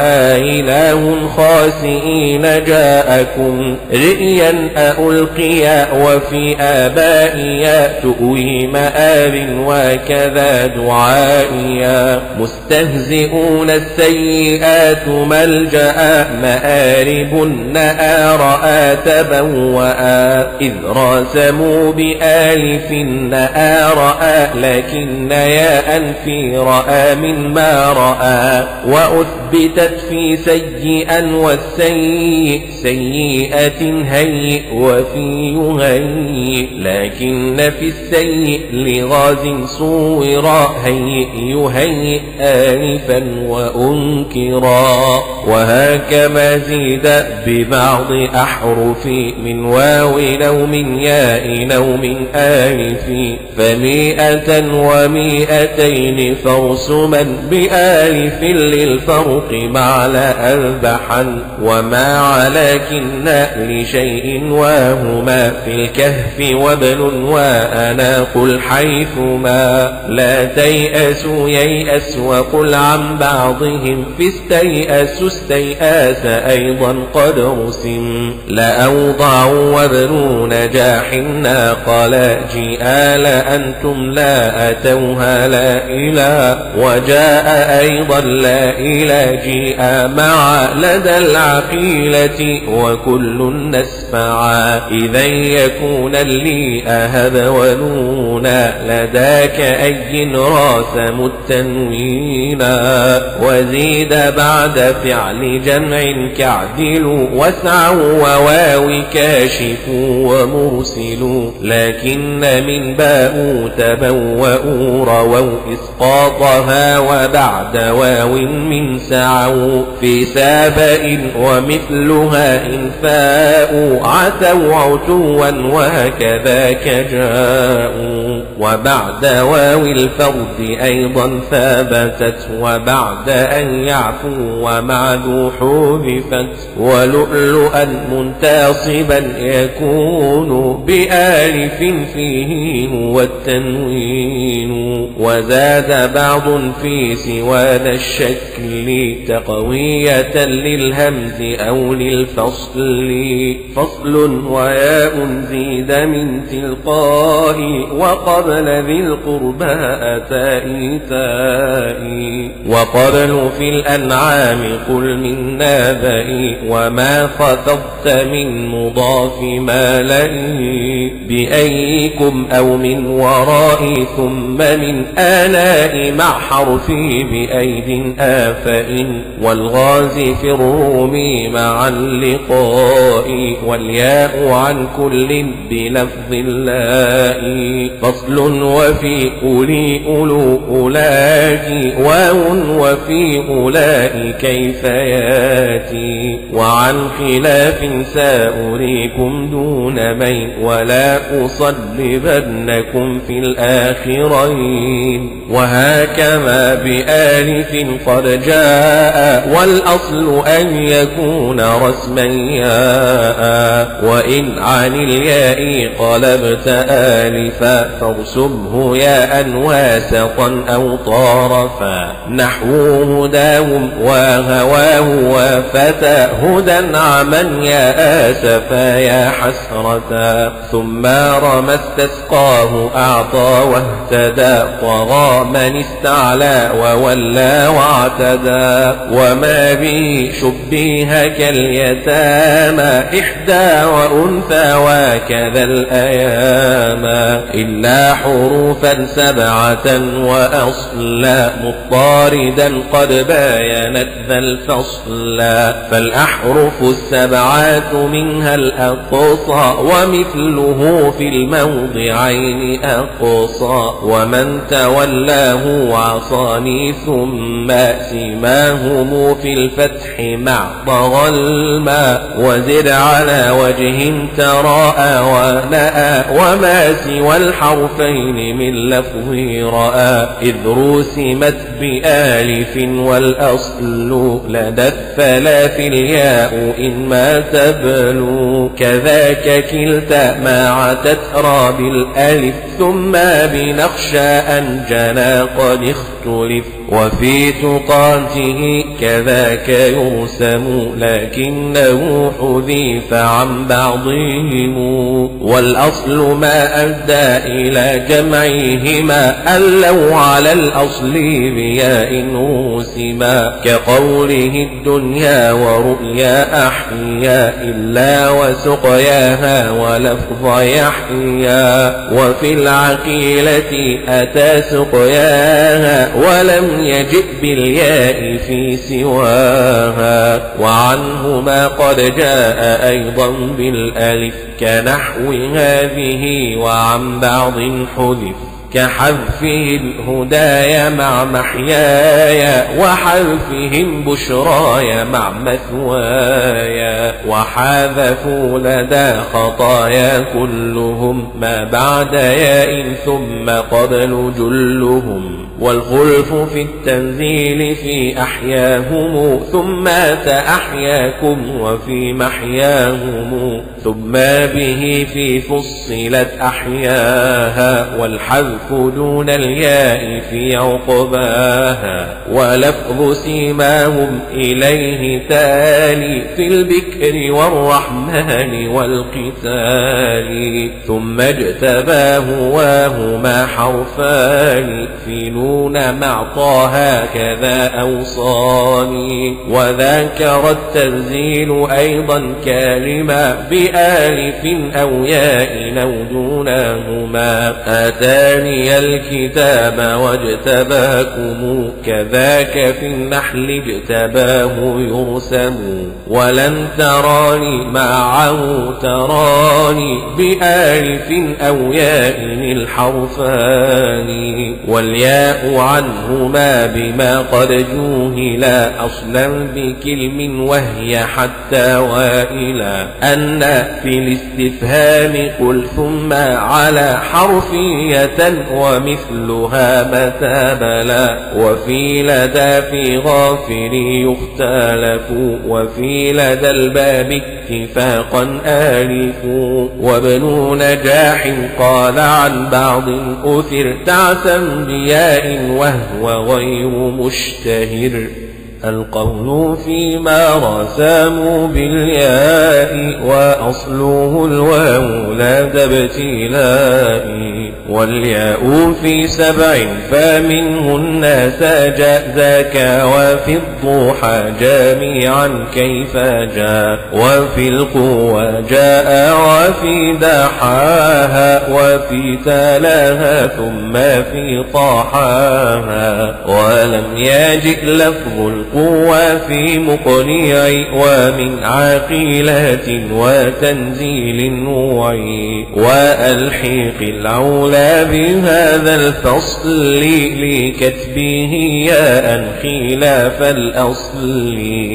وآله خاسئين جاءكم رئيا ألقيا وفي آبائيا تؤوي مآب وكذا دعائيا مستهزئون السيئات ملجأ مآرب نآرأ تبوأ إذ راسموا بآلف نآرأ لكن ياء في رأى من ما رأى وأثبتت في سيئا والسيء سيئة هيئ وفي يهيئ لكن في السيء لغاز صورا هيئ يهيئ آلفا وأنكرا. وهكما زيد ببعض أحرف من واو أو من ياء أو من آلف فمئة ومئتين فرسما بآلف للفرق مع لأذبحا وما علىكن لشيء وهما في الكهف وابن وأنا قل حيثما لا تيأسوا ييأس وقل عن بعضهم في استيأس استيئاس أيضا قد رسم لأوضعوا وابن نجاح ناقلا جئال أنتم لا أتوها لا إله وجاء أيضا لا إله جيء مع لدى العقيلة وكل نسفعا إذا يكون لي أهب ونونا لداك أي راسم التنوينا وزيد بعد فعل جمع كعدل واسعوا وواو كاشف ومرسل لكن من باء تبوأوا رووا إسقاطها وبعد واو من سعوا في سابئ ومثلها إن فاءوا عتوا عتوا وهكذاك جاءوا وبعد واو الفرد أيضا ثابتت وبعد أن يعفوا ومع ذو حذفت ولؤلؤا منتصبا يكون بآلف فيه هو التنوين وزاد بعض في سوى ذا الشكل تقوية للهمز أو للفصل فصل وياء زيد من تلقاء وقبل ذي القربى أتى إيتاء وقبل في الأنعام قل من نابئ وما خفضت من مضاف ما لئي بأيكم أو من وراء ثم من آلاء مع حرفي بأيد آفإن والغاز في الروم مع اللقاء والياء عن كل بلفظ اللاء فصل وفي أولي أولو أولاك واو وفي أولئك كيف ياتي وعن خلاف سأريكم دون مين ولا أصلبنكم في الآخرين وهكذا بآلف قد جاء والأصل أن يكون رسما ياء وإن عن الياء قلبت آلفا فارسمه ياء واسطا أو طارفا نحو هداهم وهواه وفتى هدى عمن يا آسفا يا حسرتا ثم رمى استسقاه أعطى واهتدى طغى من استعلى وولى واعتدى وما به شبيه كاليتامى إحدى وأنثى وكذا الأيام إلا حروفا 7 وأصلا مضطاردا قد باينت ذا الفصل. فالأحرف 7 منها الأقصى ومثله في الموضعين أقصى. ومن تولاه عصاني ثم سماهم في الفتح مع طغى الماء. وزد على وجه تراءى ونأى وما سوى الحرفين من لفظ رأى. إذ رسمت بآلف والأصل لدى الثلاث الياء إن ما تبلو. كذاك كلتا ما عتت را بالألف ثم بنخشى أن جنا قد اختلف. وفي تقاته كذاك يرسم لكنه حذيف عن بعضهم. والأصل ما أدى إلى جمعهما ألوا على الأصل بياء رسما. كقوله الدنيا ورؤيا أحيا إلا وسقياها ولفظ يحيا. وفي العقيلة أتى سقياها ولم يجئ بالياء في سواها. وعنهما قد جاء أيضا بالألف كنحو هذه وعن بعض حذف. كحذفهم هدايا مع محيايا وحذفهم بشرايا مع مثوايا. وحذفوا لدى خطايا كلهم ما بعد ياء ثم قبل جلهم. والخلف في التنزيل في أحياهم ثم تأحياكم وفي محياهم. ثم به في فصلت أحياها والحذف دون الياء في عقباها. ولفظ سيماهم إليه تالي في البكر والرحمن والقتال. ثم اجتباه وهما حرفان في نون مع طه كذا أوصاني. وذاكر التنزيل أيضا كلمة بآلف أو ياء أو دونهما. آتاني الكتاب واجتباكم كذاك في النحل اجتباه يرسم. ولن تراني معه تراني بآلف أو ياء الحرفان. والياء عنهما بما قد جوهلا أصلا بكلم وهي حتى وإلى. أن في الاستفهام قل ثم على حرفية ومثلها متى بلا. وفي لدى في غافر يختلف وفي لدى الباب اتفاقا آلف. وابن نجاح قال عن بعض أثر تعسا بياء وهو غير مشتهر. القول فيما رسموا بالياء وأصله الواو لا ابتلاء. والياء في 7 فمنهن سجى ذاك وفي الضحى جميعا كيف جاء. وفي القوى جاء وفي دحاها وفي تلاها ثم في طاحاها. ولم يجئ لفظ القوى في مقنع ومن عقيلات وتنزيل وعي. وألحق العولى بهذا الفصل لكتبه ياء خلاف الأصل.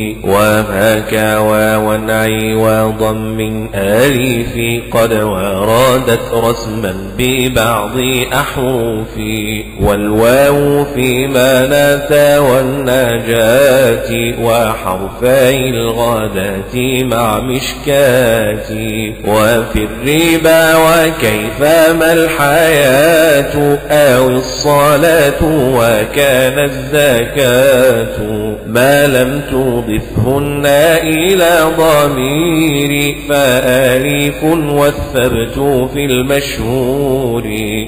وهكا وونعي وضم ألف قد وردت رسما ببعض أحرف. والواو فيما ناتا والنجاة وحرفي الغداة مع مشكات. وفي الربا وكيف ما الحياة أو الصلاة وكان الزكاة. ما لم تضفهن إلى ضمير فآليف والثبت في المشهور.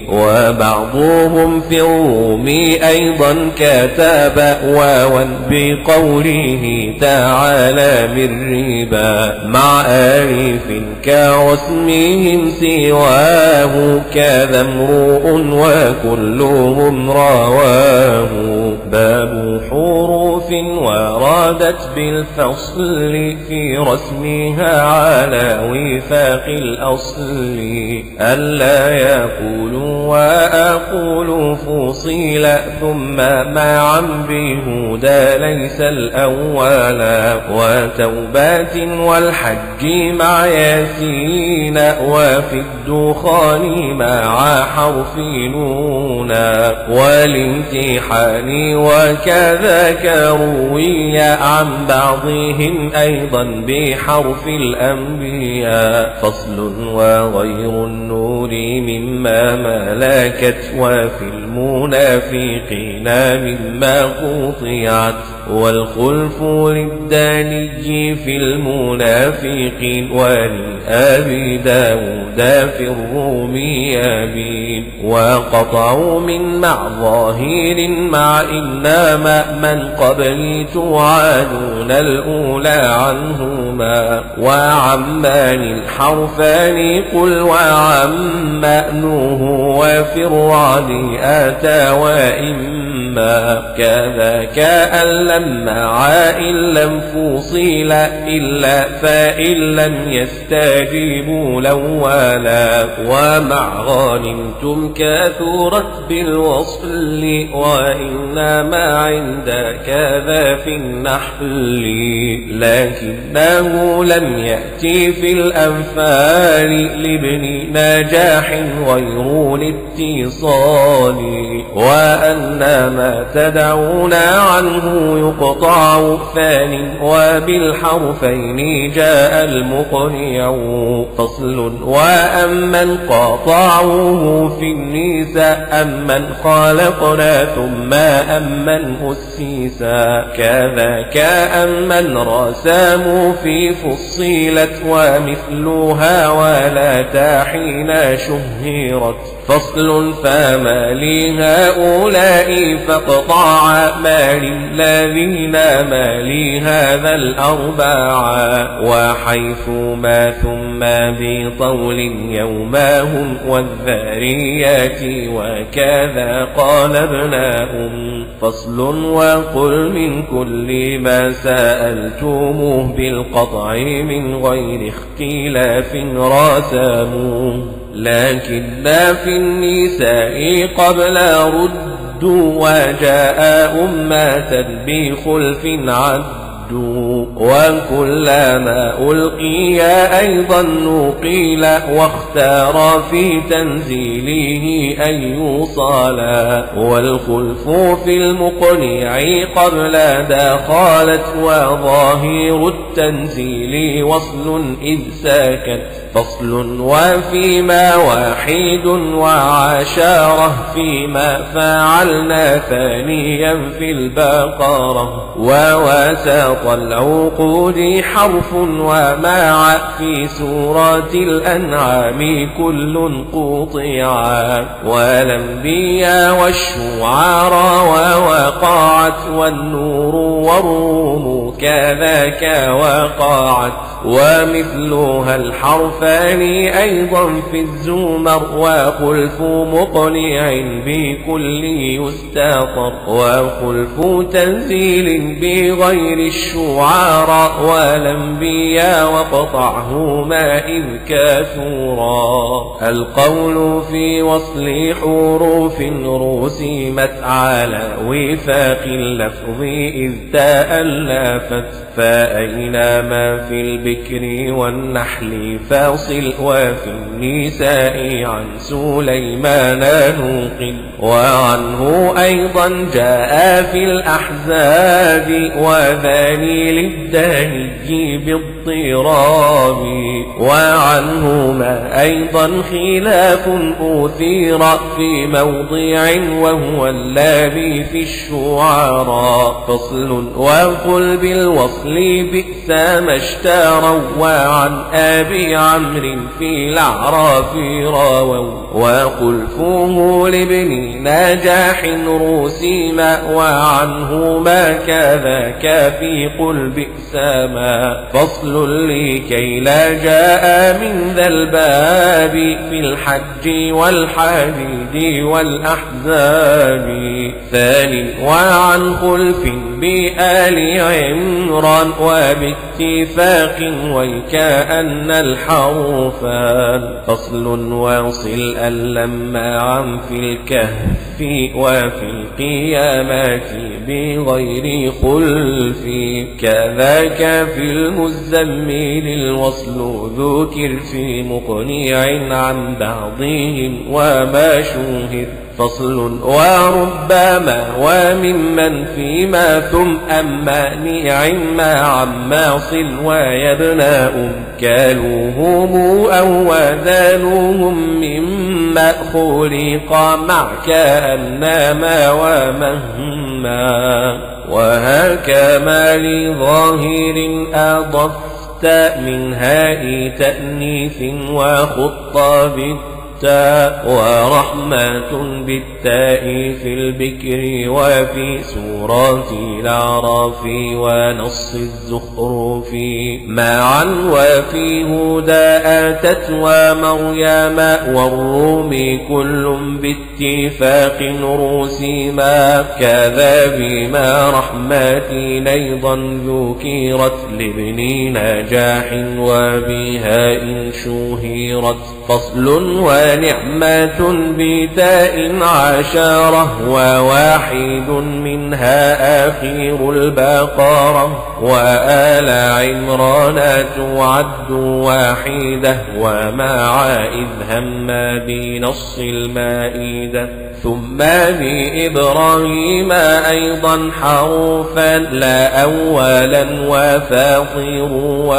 وبعضهم في الروم أيضا كتب واوا بقوله تعالى من ربا مع آليف كرسمهم سواه كذا ممروء وكلهم رواه. باب حروف وردت بالفصل في رسمها على وفاق الأصل. ألا يقولوا وأقول فصيل ثم معا بهدى ليس الأولا. وتوبات والحج مع ياسين وفي الدخان مع حرف نونا. والامتحان وكذاك روي عن بعضهم أيضا بحرف الأنبياء. فصل وغير النور مما ملكت وفي المنافقين مما قطعت. والخلف للداني في المنافقين ولأبي داود في الروم يبين. وقطعوا من مع ظاهر مع إنما من قبل توعدون الأولى عنهما. وعمان الحرفان قل وعمأنوه وفي الرعد آتى وإما. كذاك أن لم مع إن لم فصيل إلا فإن لم يستجيبوا الأولا. ومع غانمتم كثرت بالوصل وإنما عند كذا في النحل. لكنه لم يأتي في الأنفال لابن نجاح غير الاتصال. وأن ما تدعونا عنه يقطع ثان وبالحرفين جاء المقنع. فصل وأمن قاطعوه في النساء أمن خلقنا ثم أمن أسيسا. كذاك أمن رساموا في فصيلت ومثلها ولا تحين شهرت. فصل فما لهؤلاء فاقطع ما للذين ما لهذا الأربعة. وحيث ما ثم بطول يوماهم والذاريات وكذا قال ابناهم. فصل وقل من كل ما سألتموه بالقطع من غير اختلاف رسموا. لكن في النساء قبل رد وجاء أمة بخلف عد. وكلما ألقي أيضا نقيل واختار في تنزيله أن يوصلا. والخلف في المقنع قبل دخلت وظاهر التنزيل وصل إذ ساكت. فصل وفيما واحد وعشارة فيما فعلنا ثانيا في البقرة. ووسط العقود حرف ومع في سورة الأنعام كل قطعا. والأنبياء والشعراء ووقعت والنور والروم كذاك وقعت. ومثلها الحرفان أيضا في الزمر. وخلف مقنع بكل يستطر. وخلف تنزيل بغير الشعراء والأنبياء وقطعهما إذ كثورا. القول في وصل حروف رسمت على وفاق اللفظ إذ تألفت. فأينما في البكر والنحل فاصل وفي النساء عن سليمان نوقل. وعنه أيضا جاء في الأحزاب وذاني للداني باضطراب. وعنهما أيضا خلاف أثير في موضع وهو الذي في الشعراء. فصل وقل بالوصل بئس ما اشتروا. وعن أبي عمرو في الأعراف رووا. وخلفه لابن نجاح رسيما. وعنه ما كذاك في قل بئس ما. فصل فصل لكي لا جاء من ذا الباب في الحج والحديد والأحزاب. ثاني وعن خلف بآل عمران وباتفاق وكأن الحرفان. فصل واصل ألما عن في الكهف وفي القيامات بغير خلف. كذاك في المزمل الوصل ذكر في مقنع عن بعضهم وما شوهر. فصل وربما وممن فيما ثم أما نعم عما صل ويبناء كالوهم أو وذالوهم مما خلق مع كأنما ومهما. وهكما لظاهر أضفت من هاء تأنيث وخط ورحمة بالتاء في البكر وفي سورة الأعراف ونص الزخرف معا. وفي هدى أتت ومريم والروم كل باتفاق رسما. كذا بما رحمات أيضا ذكرت لابن نجاح وبها إن شهرت. فصل ونعمة بتاء عشرة وواحد منها آخر البقرة. وآل عمران تعد واحدة ومع إذ هم بنص المائدة. ثم بإبراهيم أيضا حرفا لا أولا وفاطر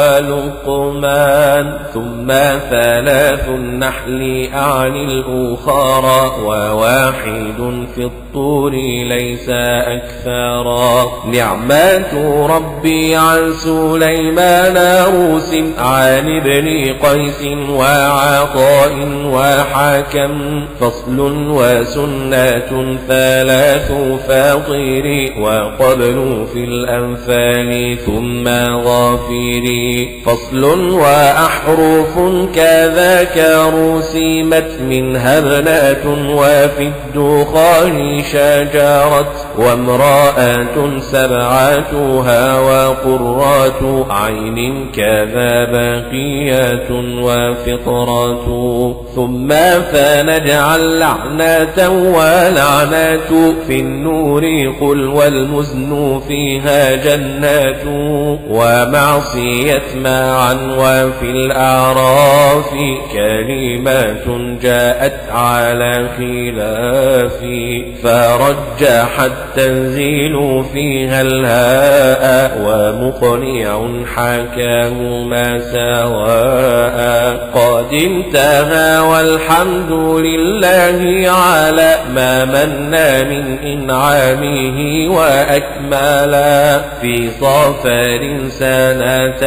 ولقمان. ثم ثلاث النحل أعني الأخرى وواحد في الطور ليس أكثرا. نعمات ربي عن سليمان روس عن ابن قيس وعطاء وحكم. فصل وسنة ثلاث فاطر وقبل في الأنفال ثم غافر. فصل وأحرف كذاك رسمت منها ابنات وفي الدخان شجرت. وامرأة سبعتها وقرات عين كذا بقيات وفطرات. ثم فنجعل لعنة ولعنات في النور قل والمزن فيها جنات. ومعصية معا وفي الأعراف كلمات جاءت على خلاف. فرجح التنزيل فيها الهاء ومقنع حكاهما سواء. قد انتهى والحمد لله على ما منا من إنعامه وأكملا. في صفر سنة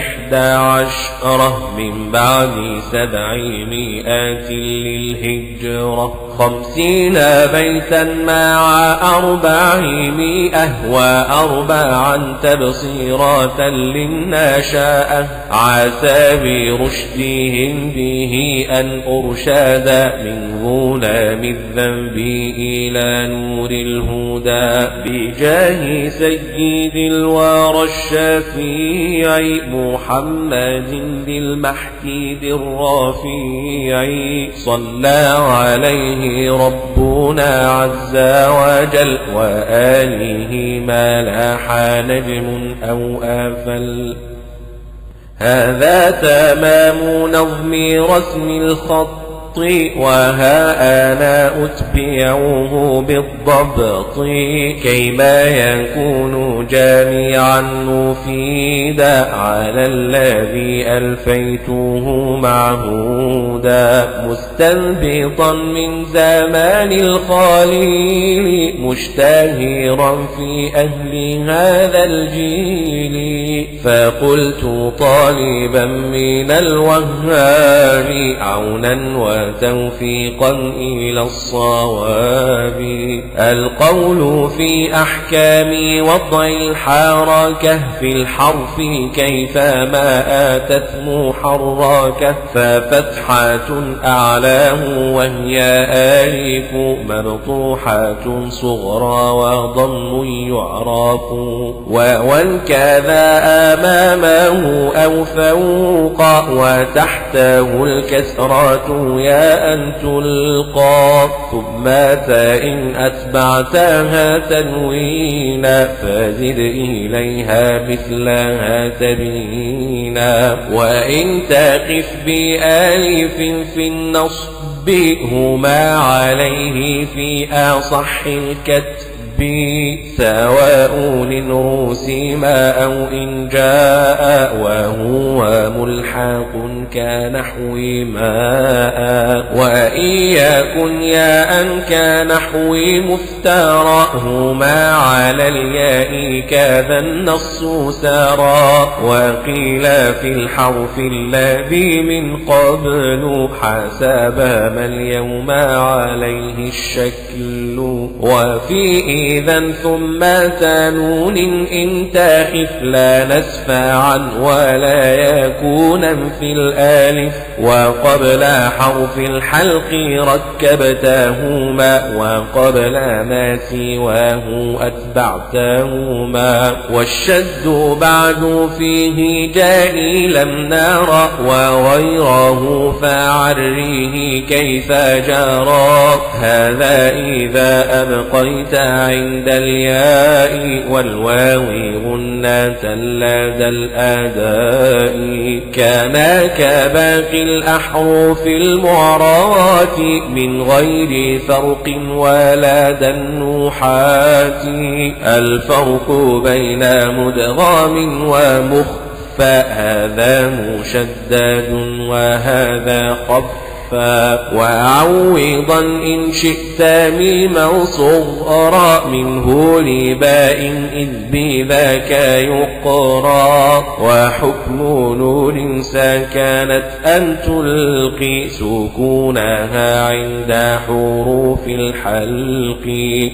11 من بعد 700 للهجرة. 50 بيتا مع 400 و4 تبصيرات للنشاء. عسى برشدهم به أن أرشاد من ظلام الذنب إلى نور الهدى. بجاه سيد الورى الشفيع محمد للمحكيد الرفيع. صلى عليه ربنا عز وجل وآله ما لاح نجم أو آفل. هذا تمام نظم رسم الخط وها أنا أتبعه بالضبط كيما يكون جامعا مفيدا على الذي ألفيته معهودا مستنبطا من زمان الخليل مشتهرا في أهل هذا الجيل فقلت طالبا من الوهاب عونا وتوفيقا إلى الصواب. القول في أحكام وضع الحركة في الحرف كيفما آتت محركة، ففتحة أعلاه وهي آلف مبطوحة صغرى وضم يعرف، وكذا أمامه أو فوق وتحته الكسرة يا أن تلقى، ثم إن أتبعتها تنوينا فزد إليها مثلها تبينا. وإن تقف بآلف في النصب هما عليه في أصح الكتب، سواء إن رسم أو إن جاء وهو ملحق كنحو ماء. وإن يكن ياء كنحو مفترى هما على الياء كذا النص سرى. وقيل في الحرف الذي من قبل حسب ما اليوم عليه الشكل. وفي إذا ثم تنون إن تخف لا نسفعا ولا يكونا في الآلف. وقبل حرف الحلق ركبتهما وقبل ما سواه أتبعتهما. والشد بعد فيه جاء لم نرى وغيره فعريه كيف جرى. هذا إذا أبقيت عند الياء والواو غنة لدى الأداء. كما كباقي الأحرف المعرات من غير فرق ولدى النحاة. الفرق بين مدغام ومخفى هذا مشدد وهذا خف. وعوضا إن شئت ميما صغرا منه لباء إذ بذاك يقرى. وحكم نور سكنت أن تلقي سكونها عند حروف الحلق.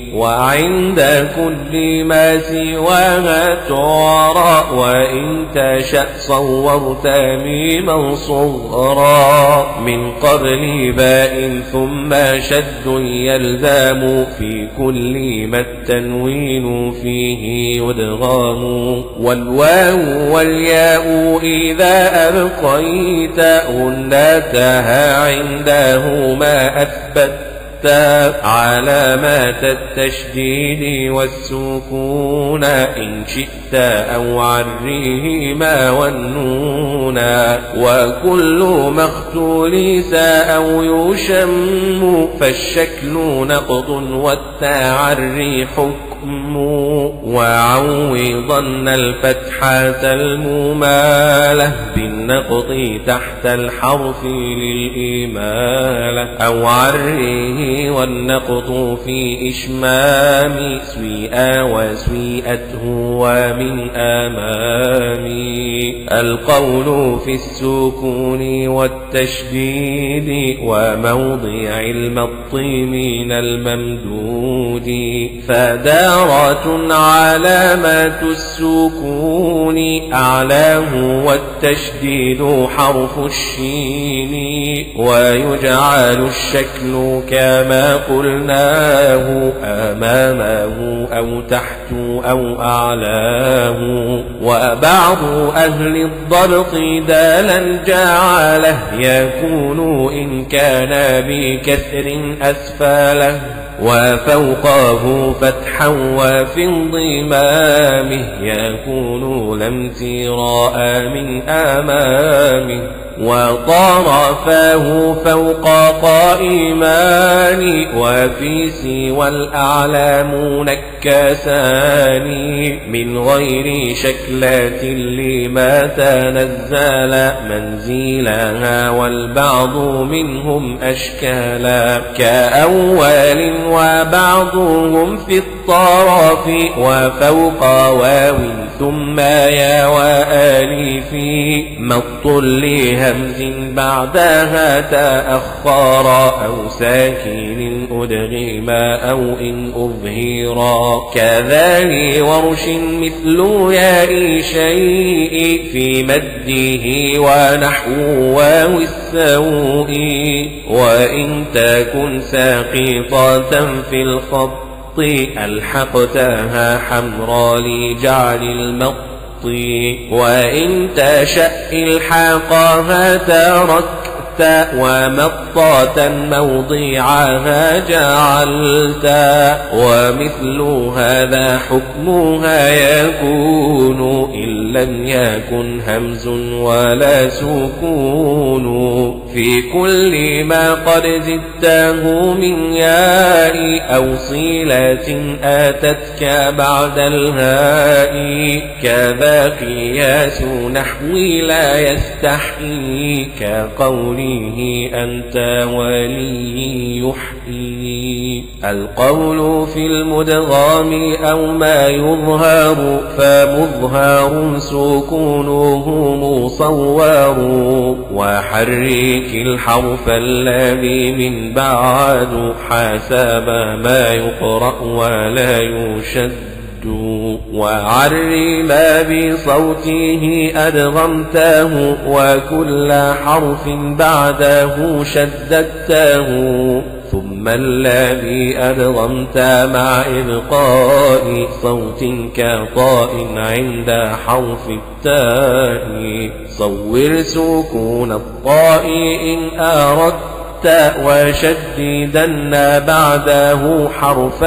وعند كل ما سواها تعرى وإن تشأ صورت ميما صغرا. من قبل باء ثم شد يلزم في كل ما التنوين فيه يدغام. والواو والياء إذا أبقيت غنتها عندهما أثبت علامات التشديد والسكون إن شئت أو عريهما والنونا. وكل مختولس أو يشم فالشكل نقض والتعري حكم. وعوضن الفتحة الممالة بالنقض تحت الحرف للإمالة. أو عريه والنقض في إشمام سويئة وسويئته ومن أمامي. القول في السكون والتشديد وموضع المط من الممدود. فدارة علامات السكون أعلاه والتشديد حرف الشين. ويجعل الشكل كما قلناه أمامه أو تحت أو أعلاه. وبعض أهل الضبط دالا جعله يكون إن كان بكسر أسفله. وفوقه فتحا وفي انضمامه يكون لا امتراء من أمامه. وطرفاه فوق قائمان وفي سوى الأعلام نكسان. من غير شكلات لما تنزل منزلها والبعض منهم أشكالا. كأول وبعضهم في الطرف وفوق واو ثم يا وآلفي مط لهمز بعدها تأخرا أو ساكن أدغما أو إن أظهرا كذا لورش مثل ياء شيء في مده ونحو واو السوء وإن تكن ساقطة في الخط ألحقتها حمرا لجعل المط وإن تشأ الحاقها تركت ومطاة موضعها جعلت ومثل هذا حكمها يكون إن لم يكن همز ولا سكون في كل ما قد زدته من ياء أو صلة آتتك بعد الهاء كذا قياس نحوي لا يستحيي كقوله أنت ولي يحيي القول في المدغام أو ما يظهر فمظهر سكونه مصور وحرك الحرف الذي من بعد حسب ما يقرأ ولا يشد وعر ما بصوته أدغمته وكل حرف بعده شددته ثم الذي أدغمت مع إبقاء صوت كطاء عند حرف التاء صور سكون الطاء إن أردت وشددن بعده حرف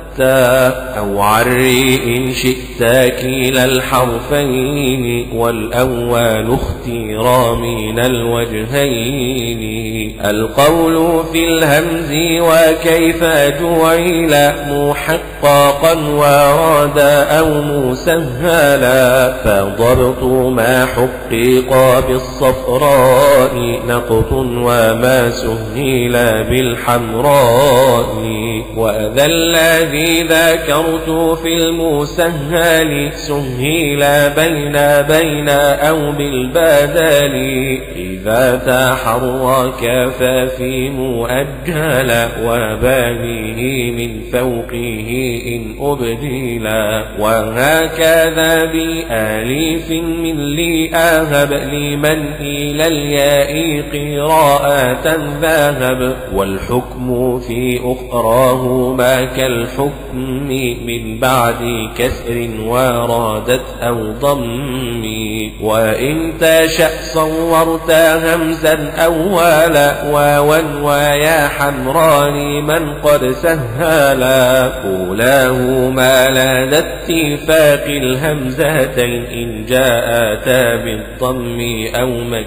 أو عري إن شئت كلا الحرفين والأول اختيرا من الوجهين القول في الهمز وكيف جعل محققا وراد أو مسهلا فضبط ما حقق بالصفراء نقط وما سهل بالحمراء وذا الذي ذكرت في المسهل سهل بين أو بالبدل إذا تحرك ففي مؤجل وبانيه من فوقه إن أبدلا وهكذا بآليف من لي أهب لمن إلى الياء قراءة ذهب والحكم في أخراهما كالحكم من بعد كسر ورادت أو ضم وإن تشأ صورت همزا أولا واوا ويا حمران من قد سهلا أولاهما لدى اتفاق الهمزتين إن جاءتا بالضم أو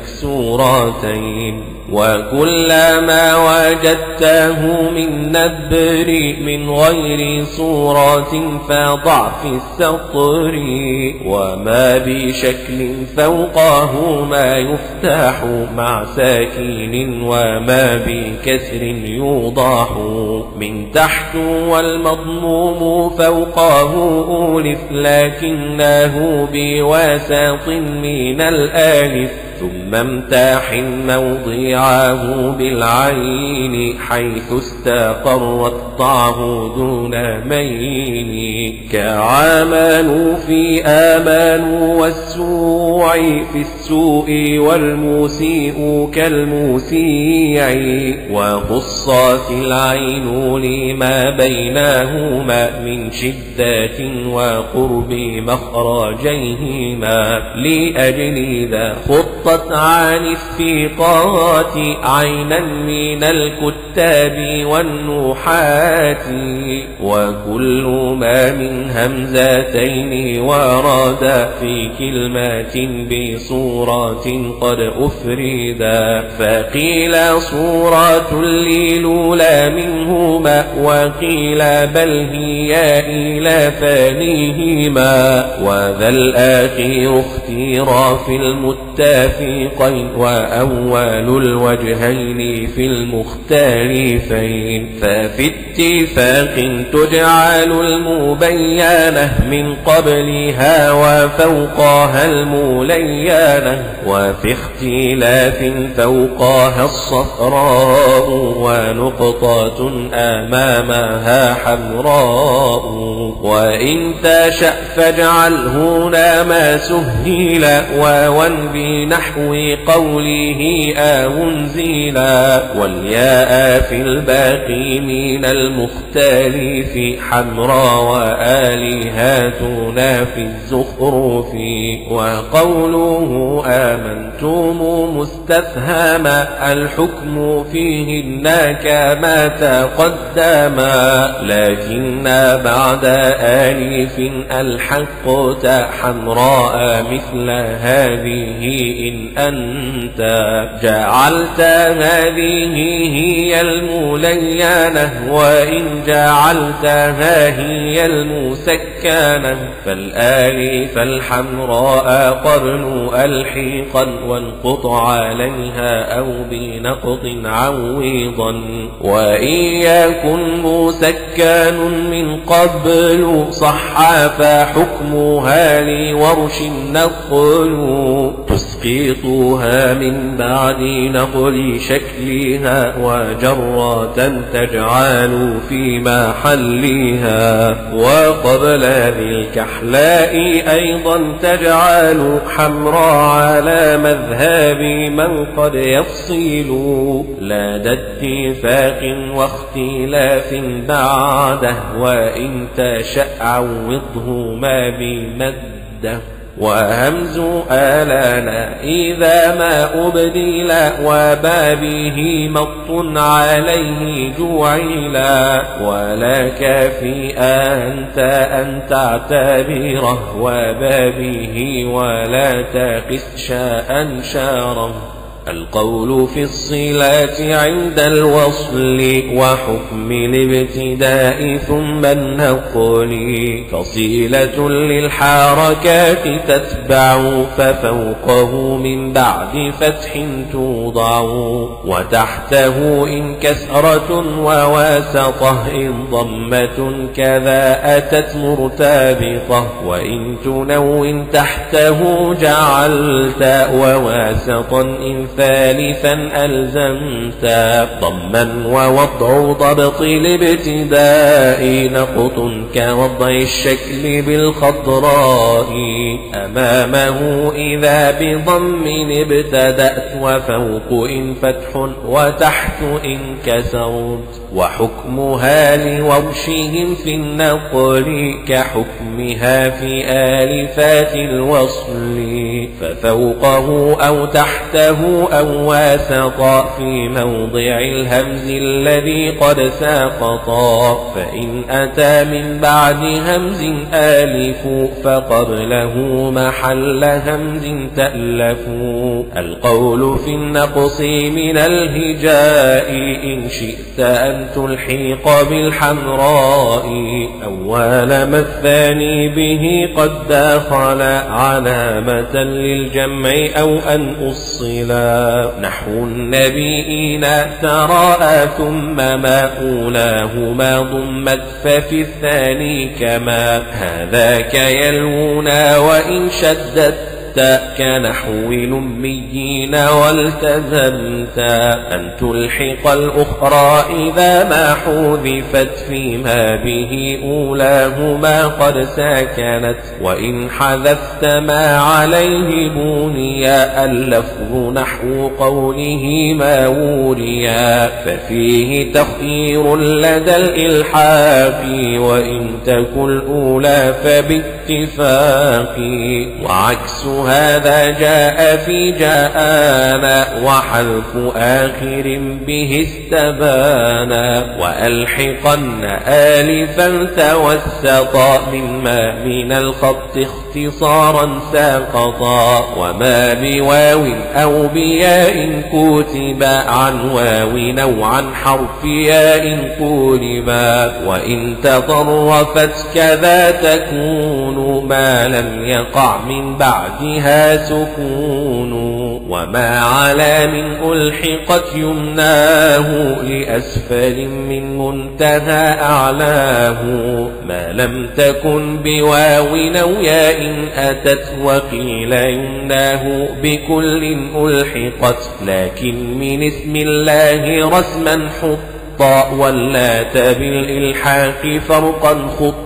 مكسورتين وكلما وجدته من نبر من غير صورة فضع في السطر وما بشكل فوقه ما يفتح مع ساكن وما بكسر يوضح من تحت والمضموم فوقه أولف لكنه بواسط من الآلف ثم امتاح موضعه بالعين حيث استقرت ضعه دون مين كعامل في آمان والسوع في السوء والمسيء كالمسيع وخصت العين لما بينهما من شدة وقرب مخرجيهما لأجل ذا خطت عن الثقات عينا من الكتاب والنحات وكل ما من همزتين ورد في كلمة بصورة قد أفردا فقيل صورة للأولى منهما وقيل بل هي إلى ثانيهما وذا الآخر اختير في المتفق لفيقين وأول الوجهين في المختلفين ففي اتفاق تجعل المبينة من قبلها وفوقها الملينة وفي اختلاف فوقها الصفراء ونقطة أمامها حمراء وإن تشأ فاجعل هنا ما سهل واوا بنحو قوله أنزلا والياء في الباقي من المختلف حمراء وآلهاتنا في الزخرف وقوله آمنتم مستفهما الحكم فيهن كما تقدم لكن بعد آلف الحق حمراء مثل هذه إن أنت جعلت هذه هي الملينة وإن جعلتها هي المسكنة فالآلف الحمراء قرن ألحيقا وانقط عليها أو بنقط عويضا وإن يكن مسكن من قبل صح فحكمها لورش نقل تسقطها من بعد نقل شكلها وجرة تجعل في محلها وقبل ذي الكحلاء أيضا تجعل حمراء على مذهب من قد يفصل لدى اتفاق واختلاف بعده وإن تشأ عوضه ما بمده وهمز آلانا إذا ما أبدل وبابه مط عليه جعلا ولك في أنت أن تعتبره وبابه ولا تقس شاء شارا القول في الصلات عند الوصل وحكم الابتداء ثم النقل فصيلة للحركات تتبع ففوقه من بعد فتح توضع وتحته إن كسرة وواسطة إن ضمة كذا أتت مرتبطة وإن تنون تحته جعلت وواسطا إن ثالثا ألزمت ضما ووضع ضبط الابتداء نقط كوضع الشكل بالخضراء أمامه إذا بضم ابتدأت وفوق إن فتح وتحت إن كسرت وحكمها لورشهم في النقل كحكمها في آلفات الوصل ففوقه أو تحته أو واسطا في موضع الهمز الذي قد ساقطا فإن أتى من بعد همز آلف فقبله محل همز تألف القول في النقص من الهجاء إن شئت أن تلحق بالحمراء أول ما الثاني به قد دخل علامة للجمع أو أن أصلا نحو النبيين تراءى ثم ما أولاهما ضمت ففي الثاني كما هذاك يلونا وإن شدت كنحو الأميين والتزمت أن تلحق الأخرى إذا ما حذفت فيما به أولاهما قد سكنت وإن حذفت ما عليه بنيا اللفظ نحو قوله ما وريا ففيه تخيير لدى الإلحاق وإن تكن الأولى فباتفاق وعكس هذا جاء في جاءنا وحذف آخر به استبانا وألحقن آلفا توسطا مما من الخط اختصارا ساقطا وما بواو أو بياء كتب عن واو أو عن حرف ياء قلبا وإن تطرفت كذا تكون ما لم يقع من بعد حقها سكون وما على من ألحقت يمناه لأسفل من منتهى أعلاه ما لم تكن بواو أو ياء أتت وقيل يمناه بكل ألحقت لكن من اسم الله رسما حطا واللات بالإلحاق فرقا خطا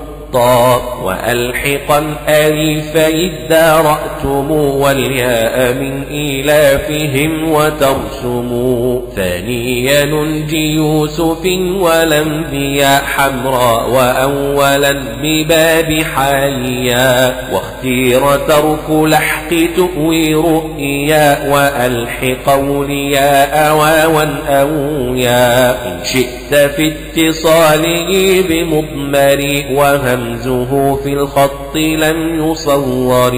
وألحقا ألفي ادارأتم والياء من إيلافهم وترسموا ثانيا ننجي يوسف والأنبياء حمراء وأولا بباب حاليا واختير ترك لحق تؤوي رؤيا وألحق أولياء واوا أويا إن شئت في اتصاله بمضمر وهمزه في الخط لم يصور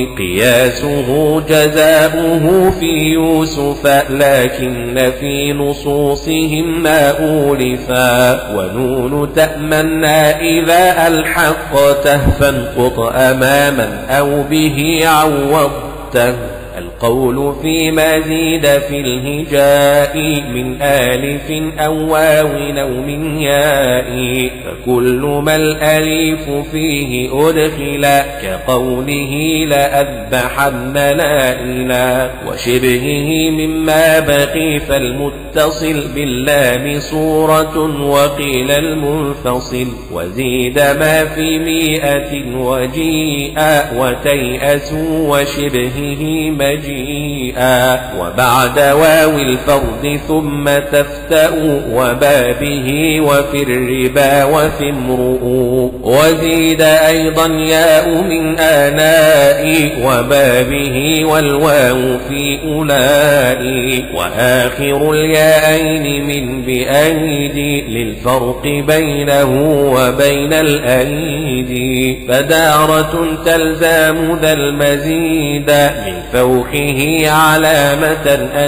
قياسه جزاؤه في يوسف لكن في نصوصهم ما أولفا ونون تأمنا إذا ألحقته فانقط أماما أو به عوضته القول في مزيد في الهجاء من آلف أو واو أو من ياء فكل ما الأليف فيه أدخلا كقوله لأذبحن لائلا وشبهه مما بقي فالمتصل باللام صورة وقيل المنفصل وزيد ما في 100 وجيئا وتيأسوا وشبهه مجيئا وبعد واو الفرد ثم تفتأ وبابه وفي الربا وفي امرؤ وزيد أيضا ياء من آناء وبابه والواو في أولاء وآخر الياءين من بأيدي للفرق بينه وبين الأيدي فدارة تلزام ذا المزيد من فوقه علامة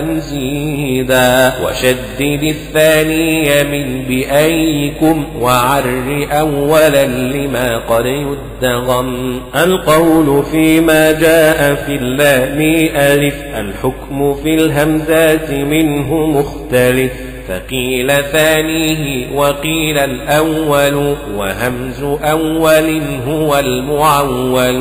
أنزيدا وشدد الثاني من بأيكم وعر أولا لما قد يدغم القول فيما جاء في اللام ألف الحكم في الهمزات منه مختلف فقيل ثانيه وقيل الأول وهمز أول هو المعول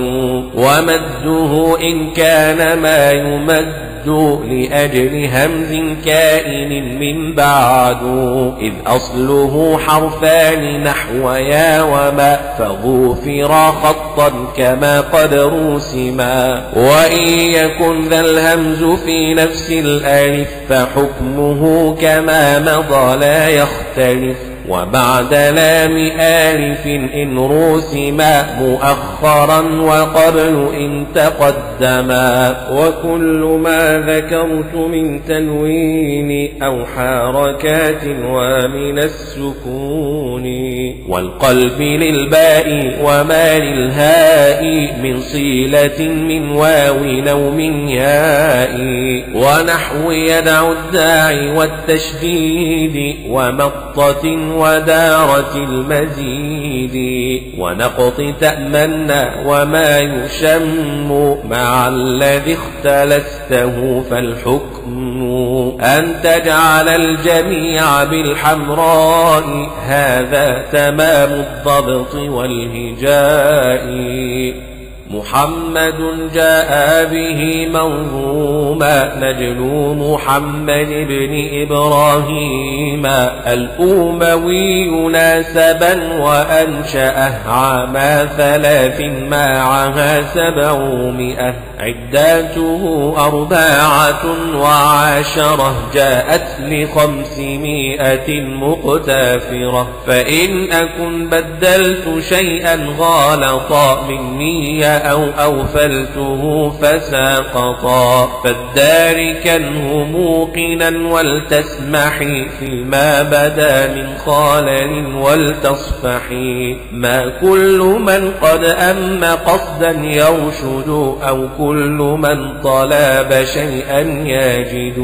ومده إن كان ما يمد لأجل همز كائن من بعد إذ أصله حرفان نحو يا وما فغفر خطا كما قد رسما وإن يكن ذا الهمز في نفس الألف فحكمه كما مضى لا يختلف وبعد لام آلف إن رسما مؤخرا وقبل إن تقدما وكل ما ذكرت من تنوين أو حركات ومن السكون والقلب للباء وما للهاء من صيلة من واو أو من ياء ونحو يدع الداعي والتشديد ومطة ودارة المزيد ونقط تأمنا وما يشم مع الذي اختلسته فالحكم أن تجعل الجميع بالحمراء هذا تمام الضبط والهجاء محمد جاء به منظوما نجل محمد بن إبراهيم الأموي ناسبا وأنشأه عام 3 معها 700 عداته 14 جاءت ل500 مقتافرة فإن أكن بدلت شيئا غالطا مني أو أوفلته فساقطا فالداركنه موقنا ولتسمحي فيما بدا من خالل ولتصفحي ما كل من قد أم قصدا يرشد أو كل كل من طلب شيئا يجد،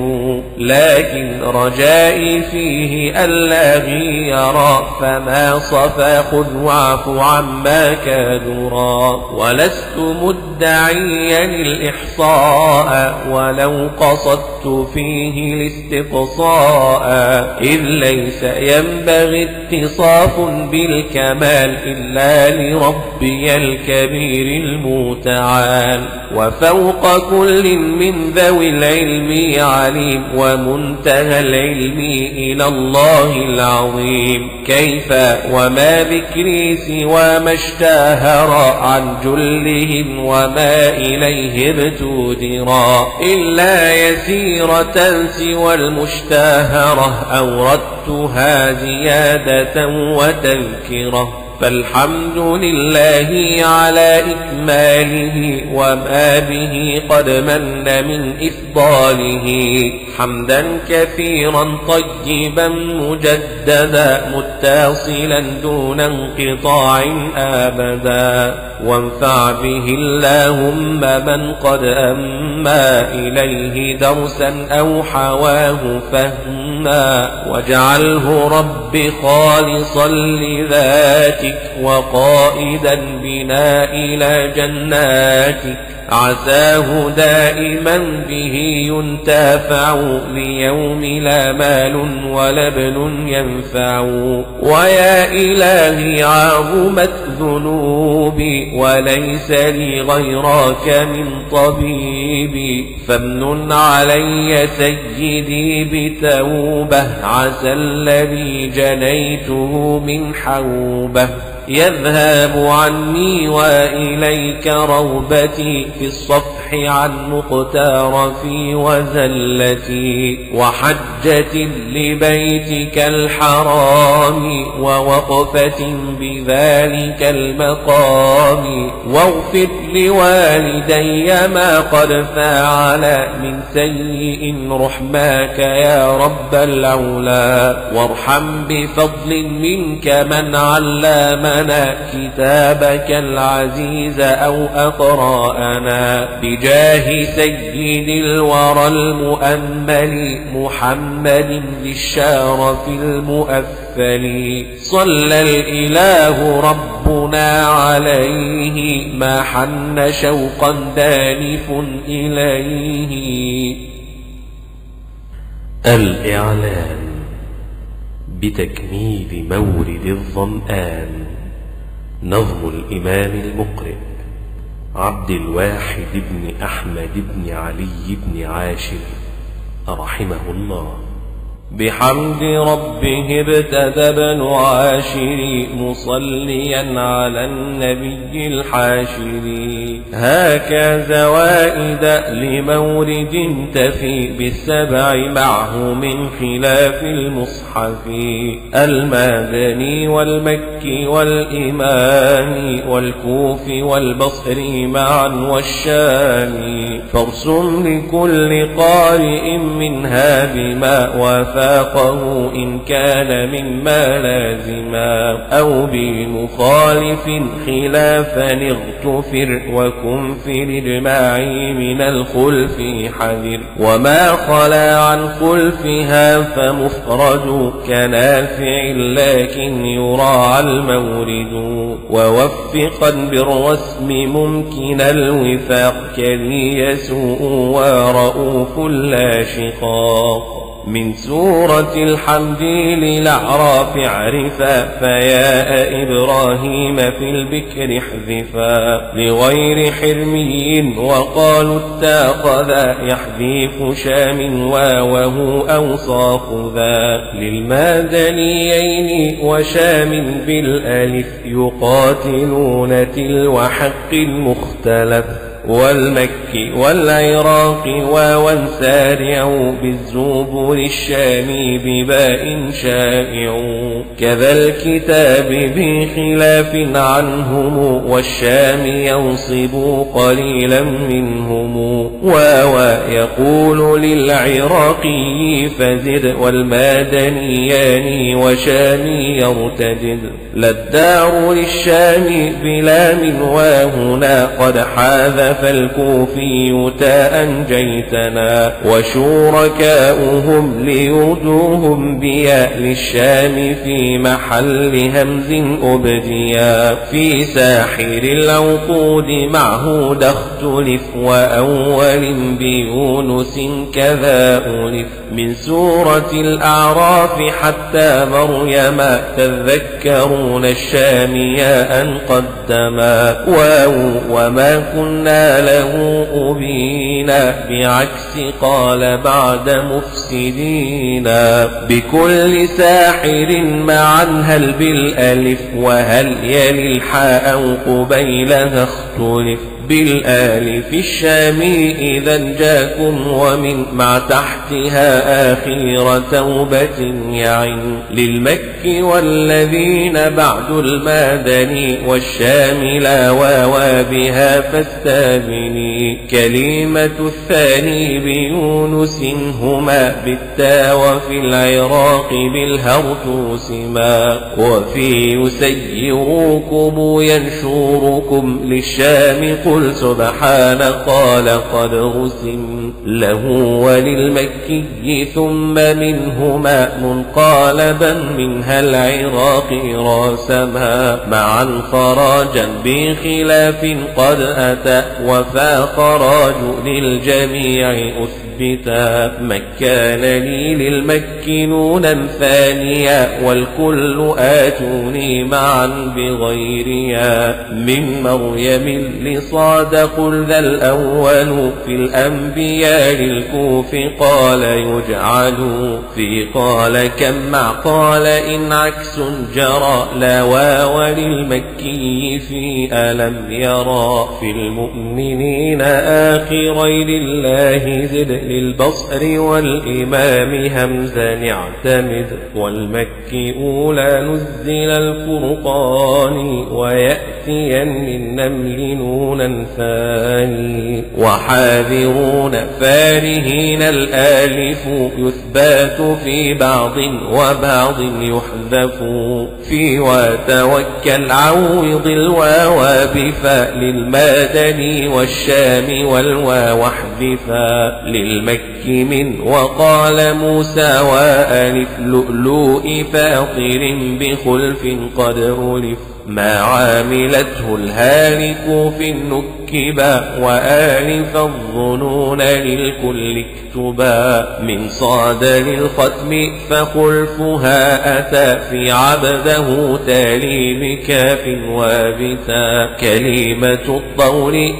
لكن رجائي فيه ألاغي يرى، فما صفى خذ واعف عما كدرا. ولست مدعيا الإحصاء ولو قصدت فيه الاستقصاء، إذ ليس ينبغي اتصاف بالكمال إلا لربي الكبير المتعال. وفوق كل من ذوي العلم عليم، ومنتهى العلم إلى الله العظيم. كيف وما ذكري سوى ما اشتهر عن جلهم وما إليه ابتدرا، إلا يسيرة سوى المشتهرة أوردتها زيادة وتذكرة. فالحمد لله على إكماله وما به قد من من إفضاله، حمدا كثيرا طيبا مجددا متصلا دون انقطاع أبدا. وانفع به اللهم من قد أما إليه درسا أو حواه فهما، واجعله رب خالصا لذاتك وقائدا بنا إلى جناتك، عساه دائما به ينتفع ليوم لا مال ولا ابن ينفع. ويا إلهي عظمت ذنوبي وليس لي غيرك من طبيبي، فامنن علي سيدي بتوبة، عسى الذي جنيته من حوبة يذهب عني وإليك رغبتي، في الصفح عن مقترفي وزلتي، وحجة لبيتك الحرام ووقفة بذلك المقام. واغفر لوالدي ما قد فعل من سيء رحماك يا رب العلا، وارحم بفضل منك من علمنا كتابك العزيز أو أقرأنا، بجاه سيد الورى المؤمل محمد للشرف المؤفل. صلى الإله ربنا عليه ما حن شوقا دانف إليه. الإعلان بتكميل مورد الظمآن، نظم الإمام المقرئ عبد الواحد بن أحمد بن علي بن عاشر رحمه الله. بحمد ربه ابتدى ابن عاشر مصليا على النبي الحاشر. هاك زوائد لمورد تفي بالسبع معه من خلاف المصحف، المدني والمكي والإمام والكوف والبصري معا والشام. فارسم لكل قارئ منها بما وفاقه إن كان مما لازما، أو بمخالف خلافا اغتفر، وكن في الإجماع من الخلف حذر. وما خلا عن خلفها فمفرد كنافع لكن يراعى المورد، ووفقا بالرسم ممكن الوفاق كذي يسوء ورؤوف لا شقاق. من سورة الحمد للأعراف عرفا، فياء إبراهيم في البكر احذفا، لغير حرمي وقالوا اتاخذا، يحذف شام واوه أوصاف ذا. للمدنيين وشام بالألف يقاتلون تلو حق المختلف، والمكي والعراق واوا سارع، بالزبور الشامي بباء شائع. كذا الكتاب بخلاف عنهم، والشام ينصب قليلا منهم. واوا يقول للعراقي فزد، والمدنيان وشامي يرتجد. للدار للشام بلا من، وهنا قد حاذ فالكوف المي أنجيتنا وشركاؤهم ليردوهم بيا للشام في محل همز أبديا في ساحر العقود معهود اختلف وأول بيونس كذا ألف من سورة الأعراف حتى مريم تذكرون الشامية أن قدما وما كنا له أبينا بعكس قال بعد مفسدينا بكل ساحر معا هل بالألف وهل يلي الحاء أو قبيلها اختلف بالآلف الشامي إذا جاكم ومن مع تحتها آخير توبة يعن للمكي والذين بعد المدني والشام لا واوا بها فاستابني كلمة الثاني بيونس هما بالتا وفي العراق بالهرطوس ما وفي يسيروكم ينشوركم للشام قل سبحان قال قد رسم له وللمكي ثم منهما منقالبا منها العراق راسما معا خراجا بخلاف قد أتى وفاق راج للجميع أثبتا مكان لي للمكي نونا ثانيا والكل آتوني معا بغيريا من مريم لصاد قل ذا الأول في الأنبياء للكوف قال يجعل في قال كم مع قال إن عكس جرى لا واو للمكي في ألم يرى في المؤمنين آخري لله زد للبصر والإمام همزا اعتمد والمكي أولى نزل الفرقان ويأتيا للنمل نونا ثاني وحاذرون فارهين الآلف يثبات في بعض وبعض يحذف في وتوكل عوض الواو بفاء للمدني والشام والواو احذفا للمكي من وقال موسى وألف لؤلؤ فاطر بخلف قد ألف ما عاملته الهالك في النكبا وآلف الظنون للكل اكتبا من صاد للختم فخلفها أتى في عبده تالي بكاف وبتا كلمة الطول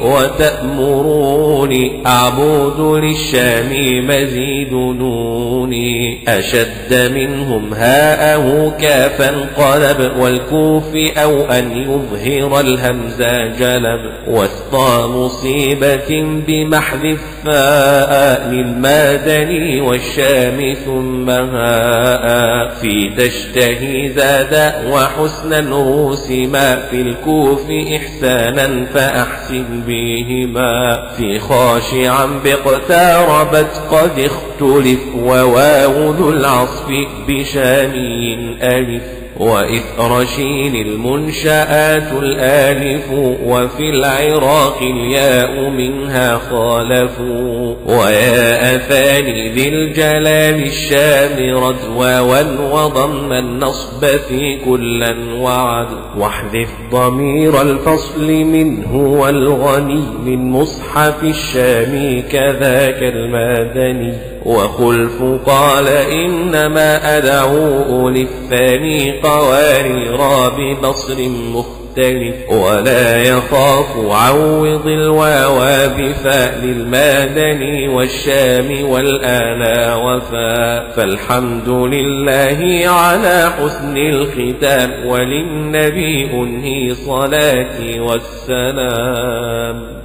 وتأمروني أعبد للشام مزيد نوني أشد منهم هاءه كافا قلب والكوف أو أن يظهر الهمزة جلب وسطى مصيبة بمحذ الفاء للمدني والشام ثم هاء في تشتهي زاد وحسنا رسما في الكوف إحسانا فأحسن بهما في خاشعا باقتربت قد اختلف وواو ذو العصف بشامي ألف وإثر شين المنشآت الآلف وفي العراق الياء منها خالفوا وياء ثاني ذي الجلال الشام ردوا وضم النصب في كلا وعد واحذف ضمير الفصل منه والغني من مصحف الشام كذاك المدني وخلف قال إنما أدعو للثاني قوارير ببصر مختلف ولا يخاف عوض الواو بفاء للمدني والشام والآلا وفاء فالحمد لله على حسن الختام وللنبي أنهي صلاتي والسلام.